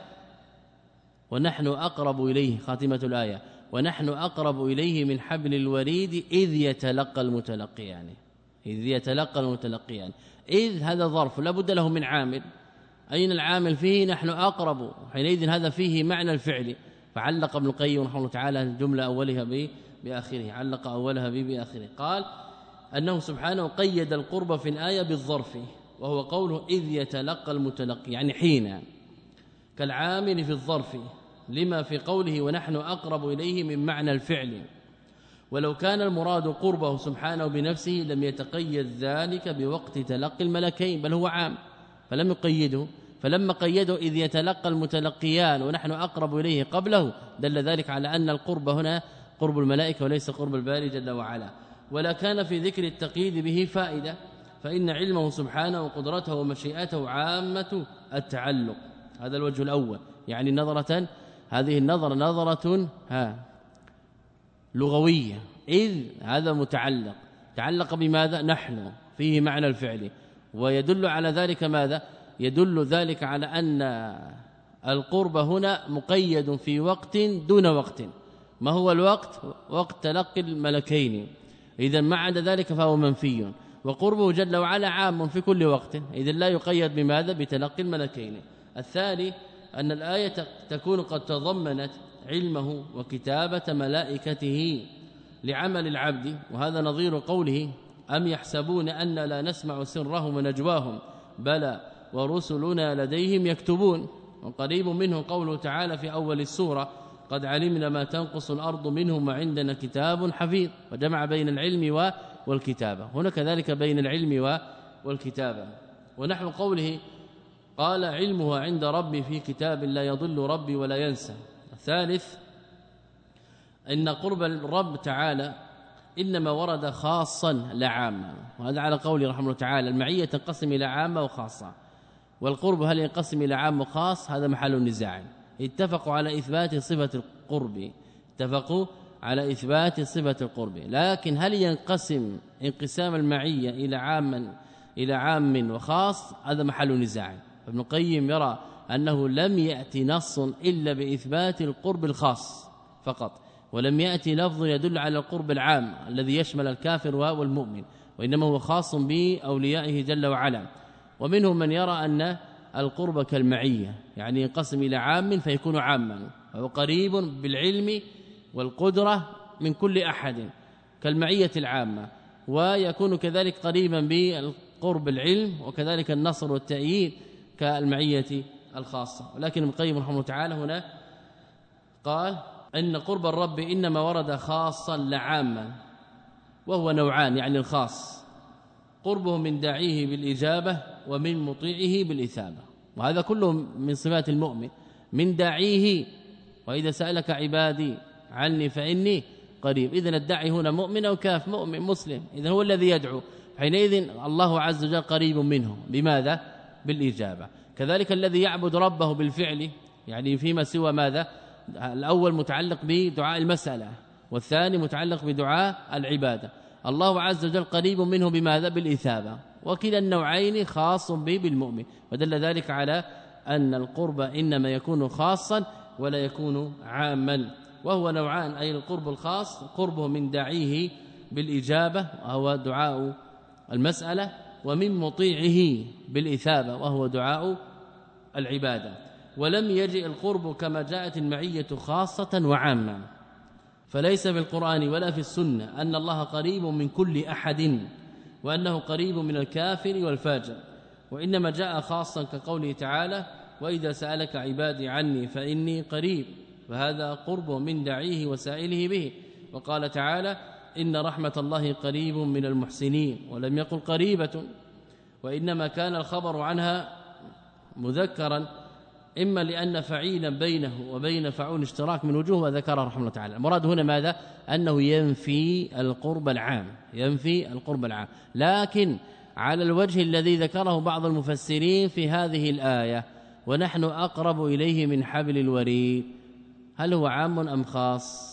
ونحن أقرب إليه، خاتمة الآية ونحن أقرب إليه من حبل الوريد إذ يتلقى المتلقيان، إذ يتلقى المتلقيان. إذ هذا ظرف لا بد له من عامل، أين العامل فيه؟ نحن أقرب، حينئذ هذا فيه معنى الفعل. فعلق ابن القيم رحمه الله تعالى الجملة أولها بآخره، علق أولها بآخره. قال أنه سبحانه قيد القرب في الآية بالظرف، وهو قوله إذ يتلقى المتلقي، يعني حين، كالعامل في الظرف لما في قوله ونحن أقرب إليه من معنى الفعل. ولو كان المراد قربه سبحانه بنفسه لم يتقيد ذلك بوقت تلقي الملكين، بل هو عام فلم يقيده، فلما قيده إذ يتلقى المتلقيان ونحن أقرب إليه قبله دل ذلك على أن القرب هنا قرب الملائكة وليس قرب الباري جل وعلا. ولا كان في ذكر التقييد به فائدة، فإن علمه سبحانه وقدرته ومشيئته عامة التعلق. هذا الوجه الأول، يعني نظرة، هذه النظرة نظرة ها لغوية، إذ هذا متعلق، تعلق بماذا؟ نحن، فيه معنى الفعل، ويدل على ذلك ماذا؟ يدل ذلك على أن القرب هنا مقيد في وقت دون وقت. ما هو الوقت؟ وقت تلقي الملكين، إذا ما عدا ذلك فهو منفي، وقربه جل وعلا عام في كل وقت، إذا لا يقيد بماذا؟ بتلقي الملكين. الثاني أن الآية تكون قد تضمنت علمه وكتابة ملائكته لعمل العبد، وهذا نظير قوله أم يحسبون أن لا نسمع سرهم ونجواهم بلى ورسلنا لديهم يكتبون. وقريب منه قوله تعالى في أول السورة قد علمنا ما تنقص الأرض منهم وعندنا كتاب حفيظ، وجمع بين العلم والكتابة، هنا كذلك بين العلم والكتابة. ونحو قوله قال علمها عند ربي في كتاب لا يضل ربي ولا ينسى. الثالث إن قرب الرب تعالى إنما ورد خاصا لا عاما، وهذا على قول رحمه الله تعالى المعية تنقسم إلى عامة وخاصة، والقرب هل ينقسم إلى عام وخاص؟ هذا محل النزاع. اتفقوا على إثبات صفة القرب، اتفقوا على إثبات صفة القرب، لكن هل ينقسم انقسام المعية إلى عام إلى عام وخاص؟ هذا محل نزاع. ابن القيم يرى أنه لم يأتي نص إلا بإثبات القرب الخاص فقط، ولم يأتي لفظ يدل على القرب العام الذي يشمل الكافر والمؤمن، وإنما هو خاص بأوليائه جل وعلا. ومنهم من يرى أن القرب كالمعية، يعني ينقسم إلى عام فيكون عاما، وهو قريب بالعلم والقدرة من كل أحد كالمعية العامة، ويكون كذلك قريبا بالقرب العلم وكذلك النصر والتأييد كالمعية الخاصة. ولكن ابن القيم رحمه الله تعالى هنا قال أن قرب الرب إنما ورد خاصا لعاما، وهو نوعان، يعني الخاص قربه من داعيه بالإجابة ومن مطيعه بالإثابة، وهذا كله من صفات المؤمن، من داعيه وإذا سألك عبادي عني فإني قريب. إذن الداعي هنا مؤمن أو كاف؟ مؤمن مسلم، إذن هو الذي يدعو، حينئذ الله عز وجل قريب منه بماذا؟ بالإجابة. كذلك الذي يعبد ربه بالفعل، يعني فيما سوى ماذا؟ الأول متعلق بدعاء المسألة، والثاني متعلق بدعاء العبادة، الله عز وجل قريب منه بماذا؟ بالإثابة، وكلا النوعين خاص به بالمؤمن، ودل ذلك على أن القرب إنما يكون خاصا ولا يكون عاما. وهو نوعان، أي القرب الخاص قربه من داعيه بالإجابة وهو دعاء المسألة، ومن مطيعه بالإثابة وهو دعاء العبادة. ولم يجئ القرب كما جاءت المعية خاصة وعامة، فليس في القرآن ولا في السنة أن الله قريب من كل أحد وأنه قريب من الكافر والفاجر، وإنما جاء خاصا كقوله تعالى وإذا سألك عبادي عني فإني قريب، فهذا قربه من داعيه وسائله به. وقال تعالى إن رحمة الله قريب من المحسنين، ولم يقل قريبة، وإنما كان الخبر عنها مذكرا إما لأن فعيلا بينه وبين فعول اشتراك من وجوه وذكره رحمه الله تعالى. المراد هنا ماذا؟ أنه ينفي القرب العام، ينفي القرب العام، لكن على الوجه الذي ذكره بعض المفسرين في هذه الآية ونحن أقرب إليه من حبل الوريد، هل هو عام أم خاص؟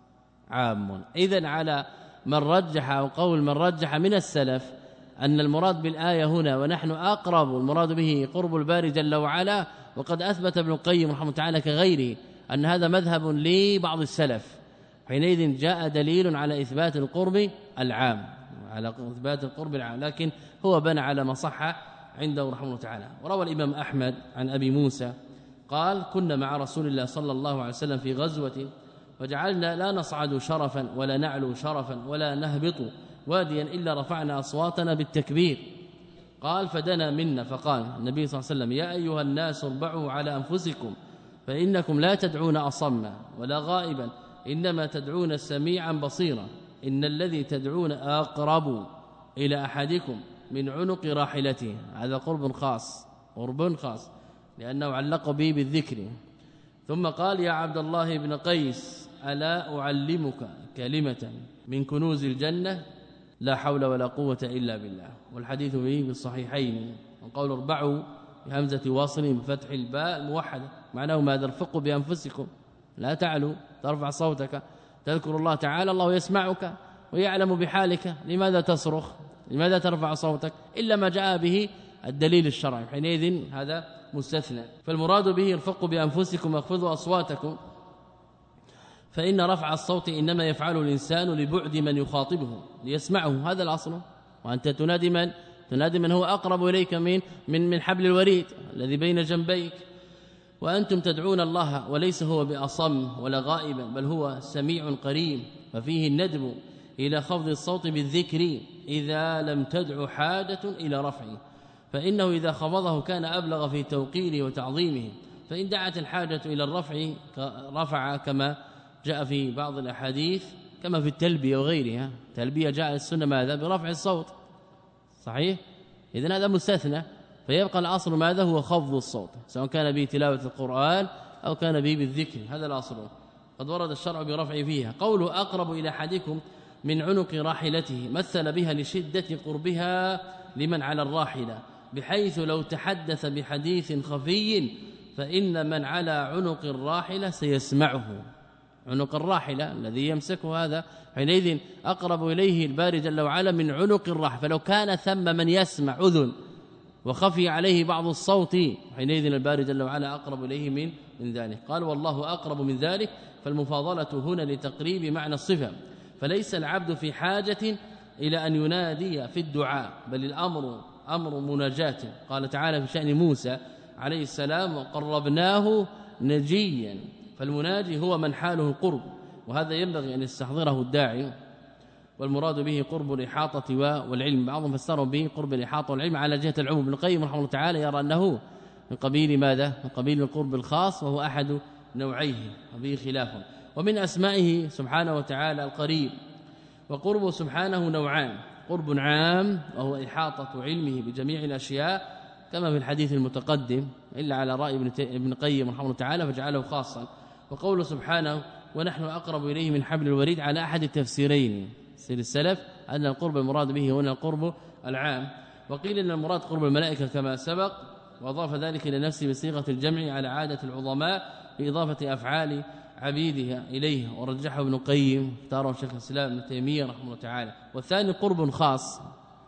عام. إذن على من رجح أو قول من رجح من السلف أن المراد بالآية هنا ونحن أقرب المراد به قرب الباري جل وعلا، وقد أثبت ابن القيم رحمه الله تعالى كغيره أن هذا مذهب لبعض السلف، حينئذ جاء دليل على إثبات القرب العام، على إثبات القرب العام، لكن هو بنى على ما صح عنده رحمه الله تعالى. وروى الإمام أحمد عن أبي موسى قال كنا مع رسول الله صلى الله عليه وسلم في غزوة وجعلنا لا نصعد شرفا ولا نعلو شرفا ولا نهبط واديا إلا رفعنا أصواتنا بالتكبير، قال فدنا منا فقال النبي صلى الله عليه وسلم يا أيها الناس اربعوا على أنفسكم فإنكم لا تدعون أصما ولا غائبا إنما تدعون سميعا بصيرا إن الذي تدعون أقرب إلى أحدكم من عنق راحلته. هذا قرب خاص قرب خاص لأنه علق به بالذكر. ثم قال يا عبد الله بن قيس ألا أعلمك كلمة من كنوز الجنة لا حول ولا قوة إلا بالله. والحديث به بالصحيحين. وقول اربعوا بهمزة واصل بفتح الباء الموحدة معناه ماذا ارفقوا بأنفسكم لا تعلوا ترفع صوتك تذكر الله تعالى الله يسمعك ويعلم بحالك لماذا تصرخ لماذا ترفع صوتك إلا ما جاء به الدليل الشرعي حينئذ هذا مستثنى. فالمراد به ارفقوا بأنفسكم واخفضوا أصواتكم فإن رفع الصوت إنما يفعله الإنسان لبعد من يخاطبه ليسمعه هذا الأصل. وأنت تنادي من تنادي من هو أقرب إليك من من من حبل الوريد الذي بين جنبيك. وأنتم تدعون الله وليس هو بأصم ولا غائبا بل هو سميع قريب. ففيه الندب إلى خفض الصوت بالذكر إذا لم تدع حاجة إلى رفعه فإنه إذا خفضه كان أبلغ في توقيره وتعظيمه. فإن دعت الحاجة إلى الرفع رفع كما جاء في بعض الأحاديث كما في التلبية وغيرها. التلبية جاء السنة ماذا برفع الصوت صحيح إذن هذا مستثنى. فيبقى الأصل ماذا هو خفض الصوت سواء كان به تلاوة القرآن أو كان به بالذكر هذا الأصل. قد ورد الشرع برفع فيها. قوله أقرب إلى أحدكم من عنق راحلته مثل بها لشدة قربها لمن على الراحلة بحيث لو تحدث بحديث خفي فإن من على عنق الراحلة سيسمعه. عنق الراحلة الذي يمسكه هذا حينئذ أقرب إليه الباري جل وعلا من عنق الراحلة. فلو كان ثم من يسمع أذن وخفي عليه بعض الصوت حينئذ الباري جل وعلا أقرب إليه من من ذلك. قال والله أقرب من ذلك. فالمفاضلة هنا لتقريب معنى الصفة فليس العبد في حاجة إلى أن ينادي في الدعاء بل الأمر أمر مناجاة. قال تعالى في شأن موسى عليه السلام وقربناه نجيا. فالمناجي هو من حاله القرب وهذا ينبغي أن يستحضره الداعي. والمراد به قرب الإحاطة والعلم. بعضهم فسروا به قرب الإحاطة والعلم على جهة العموم. ابن القيم رحمه الله تعالى يرى أنه من قبيل ماذا من قبيل القرب الخاص وهو أحد نوعيه وبه خلاف. ومن أسمائه سبحانه وتعالى القريب. وقربه سبحانه نوعان قرب عام وهو إحاطة علمه بجميع الأشياء كما في الحديث المتقدم إلا على رأي ابن القيم رحمه الله تعالى فجعله خاصا. وقوله سبحانه ونحن أقرب إليه من حبل الوريد على أحد التفسيرين سير السلف أن القرب المراد به هنا القرب العام. وقيل أن المراد قرب الملائكة كما سبق وأضاف ذلك إلى نفسه بصيغة الجمع على عادة العظماء بإضافة أفعال عبيدها إليه. ورجحه ابن القيم اختاره شيخ الإسلام ابن تيمية رحمه الله تعالى. والثاني قرب خاص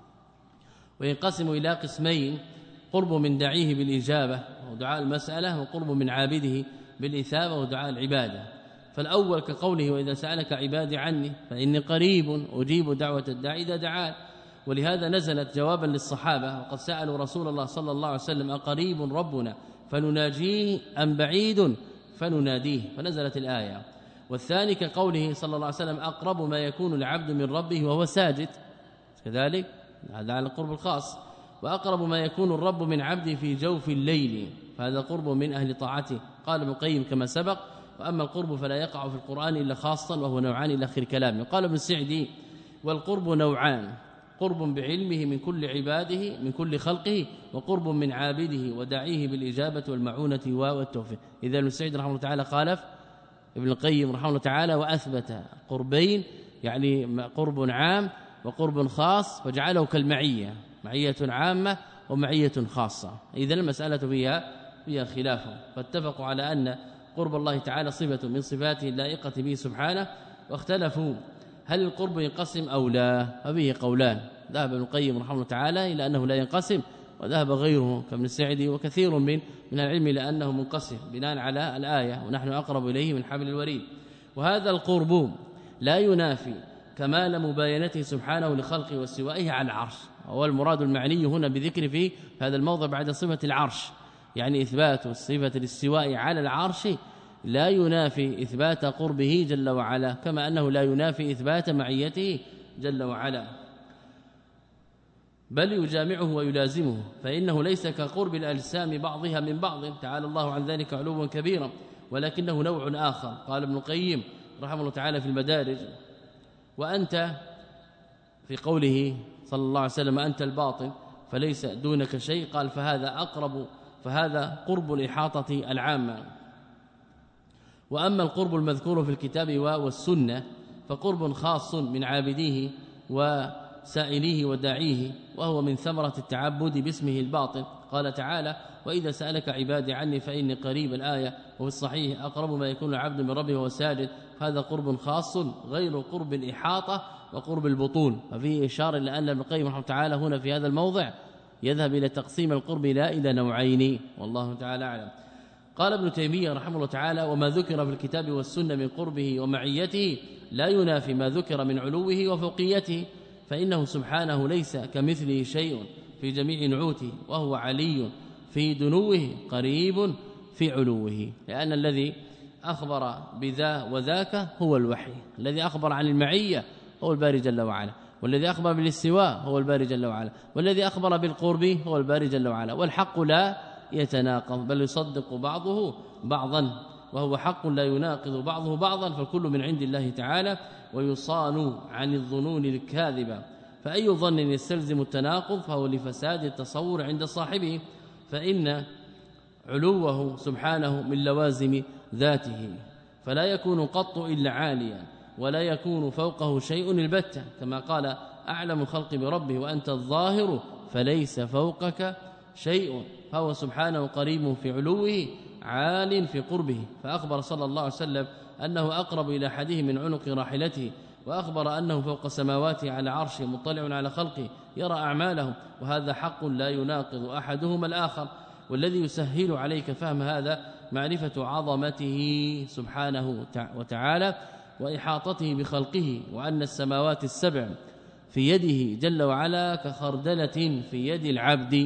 وينقسم إلى قسمين قرب من داعيه بالإجابة ودعاء المسألة وقرب من عابده بالإثابة ودعاء العبادة. فالأول كقوله وإذا سألك عبادي عني فإني قريب أجيب دعوة الداعي إذا دعان. ولهذا نزلت جوابا للصحابة وقد سألوا رسول الله صلى الله عليه وسلم أقريب ربنا فنناجيه أم بعيد فنناديه فنزلت الآية. والثاني كقوله صلى الله عليه وسلم أقرب ما يكون العبد من ربه وهو ساجد كذلك هذا على القرب الخاص. وأقرب ما يكون الرب من عبده في جوف الليل فهذا قرب من أهل طاعته. قال ابن القيم كما سبق وأما القرب فلا يقع في القرآن إلا خاصا وهو نوعان إلى آخر كلامه. قال ابن السعدي والقرب نوعان قرب بعلمه من كل عباده من كل خلقه وقرب من عابده وداعيه بالإجابة والمعونة والتوفيق. إذا ابن السعدي رحمه الله تعالى خالف ابن القيم رحمه الله تعالى وأثبت قربين يعني قرب عام وقرب خاص وجعله كالمعية معية عامة ومعية خاصة. إذا المسألة فيها فيها خلاف. فاتفقوا على أن قرب الله تعالى صفة من صفاته اللائقة به سبحانه واختلفوا هل القرب ينقسم أو لا فبه قولان. ذهب ابن القيم رحمه الله تعالى إلى أنه لا ينقسم وذهب غيره كابن السعدي وكثير من من العلم إلى أنه منقسم بناء على الآية ونحن أقرب إليه من حبل الوريد. وهذا القرب لا ينافي كمال مباينته سبحانه لخلقه واستوائه على العرش. هو المراد المعني هنا بذكر في هذا الموضع بعد صفة العرش يعني إثبات صفة الاستواء على العرش لا ينافي إثبات قربه جل وعلا كما أنه لا ينافي إثبات معيته جل وعلا. بل يجامعه ويلازمه، فإنه ليس كقرب الأجسام بعضها من بعض، تعالى الله عن ذلك علوا كبيرا، ولكنه نوع آخر. قال ابن القيم رحمه الله تعالى في المدارج: وأنت في قوله صلى الله عليه وسلم أنت الباطن فليس دونك شيء، قال فهذا أقرب فهذا قرب الإحاطة العامة. وأما القرب المذكور في الكتاب والسنة فقرب خاص من عابديه وسائليه وداعيه، وهو من ثمرة التعبد باسمه الباطن. قال تعالى: وإذا سألك عبادي عني فإني قريب، الآية. وفي الصحيح: أقرب ما يكون العبد من ربه وهو ساجد، هذا قرب خاص غير قرب الإحاطة وقرب البطون. ففيه إشارة إلى أن ابن القيم رحمه تعالى هنا في هذا الموضع يذهب إلى تقسيم القرب لا إلى نوعين، والله تعالى أعلم. قال ابن تيمية رحمه الله تعالى: وما ذكر في الكتاب والسنة من قربه ومعيته لا ينافي ما ذكر من علوه وفوقيته، فإنه سبحانه ليس كمثله شيء في جميع نعوته، وهو علي في دنوه قريب في علوه، لأن الذي أخبر بذا وذاك هو الوحي، الذي أخبر عن المعية هو الباري جل وعلا، والذي أخبر بالاستواء هو الباري جل وعلا، والذي أخبر بالقرب هو الباري جل وعلا. والحق لا يتناقض بل يصدق بعضه بعضا، وهو حق لا يناقض بعضه بعضا، فالكل من عند الله تعالى ويصان عن الظنون الكاذبة. فأي ظن يستلزم التناقض فهو لفساد التصور عند صاحبه، فإن علوه سبحانه من لوازم ذاته، فلا يكون قط إلا عاليا، ولا يكون فوقه شيء البتة، كما قال: أعلم الخلق بربه وأنت الظاهر فليس فوقك شيء. فهو سبحانه قريب في علوه عال في قربه، فأخبر صلى الله عليه وسلم أنه أقرب إلى أحده من عنق راحلته، وأخبر أنه فوق سماواته على عرشه مطلع على خلقه يرى أعمالهم، وهذا حق لا يناقض أحدهما الآخر. والذي يسهل عليك فهم هذا معرفة عظمته سبحانه وتعالى وإحاطته بخلقه، وأن السماوات السبع في يده جل وعلا كخردلة في يد العبد،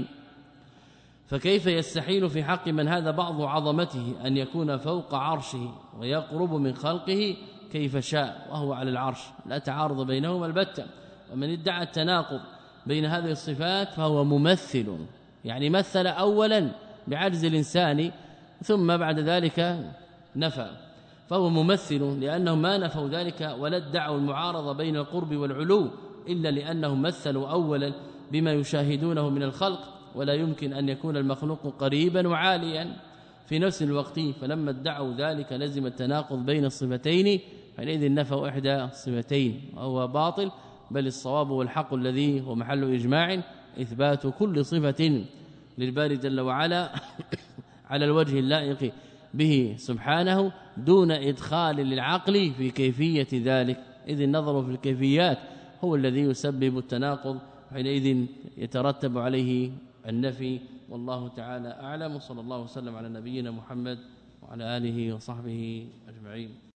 فكيف يستحيل في حق من هذا بعض عظمته أن يكون فوق عرشه ويقرب من خلقه كيف شاء وهو على العرش، لا تعارض بينهما البتة. ومن ادعى التناقض بين هذه الصفات فهو ممثل، يعني مثل أولا بعجز الإنسان ثم بعد ذلك نفى، فهو ممثل لأنهم ما نفوا ذلك ولا ادعوا المعارضة بين القرب والعلو، إلا لأنهم مثلوا أولا بما يشاهدونه من الخلق، ولا يمكن أن يكون المخلوق قريبا وعاليا في نفس الوقت، فلما ادعوا ذلك لزم التناقض بين الصفتين، حينئذ نفوا إحدى الصفتين وهو باطل، بل الصواب والحق الذي هو محل إجماع إثبات كل صفة للباري جل وعلا على الوجه اللائق به سبحانه دون إدخال للعقل في كيفية ذلك، إذ النظر في الكيفيات هو الذي يسبب التناقض، حينئذ يترتب عليه النفي. والله تعالى أعلم، صلى الله وسلم على نبينا محمد وعلى آله وصحبه أجمعين.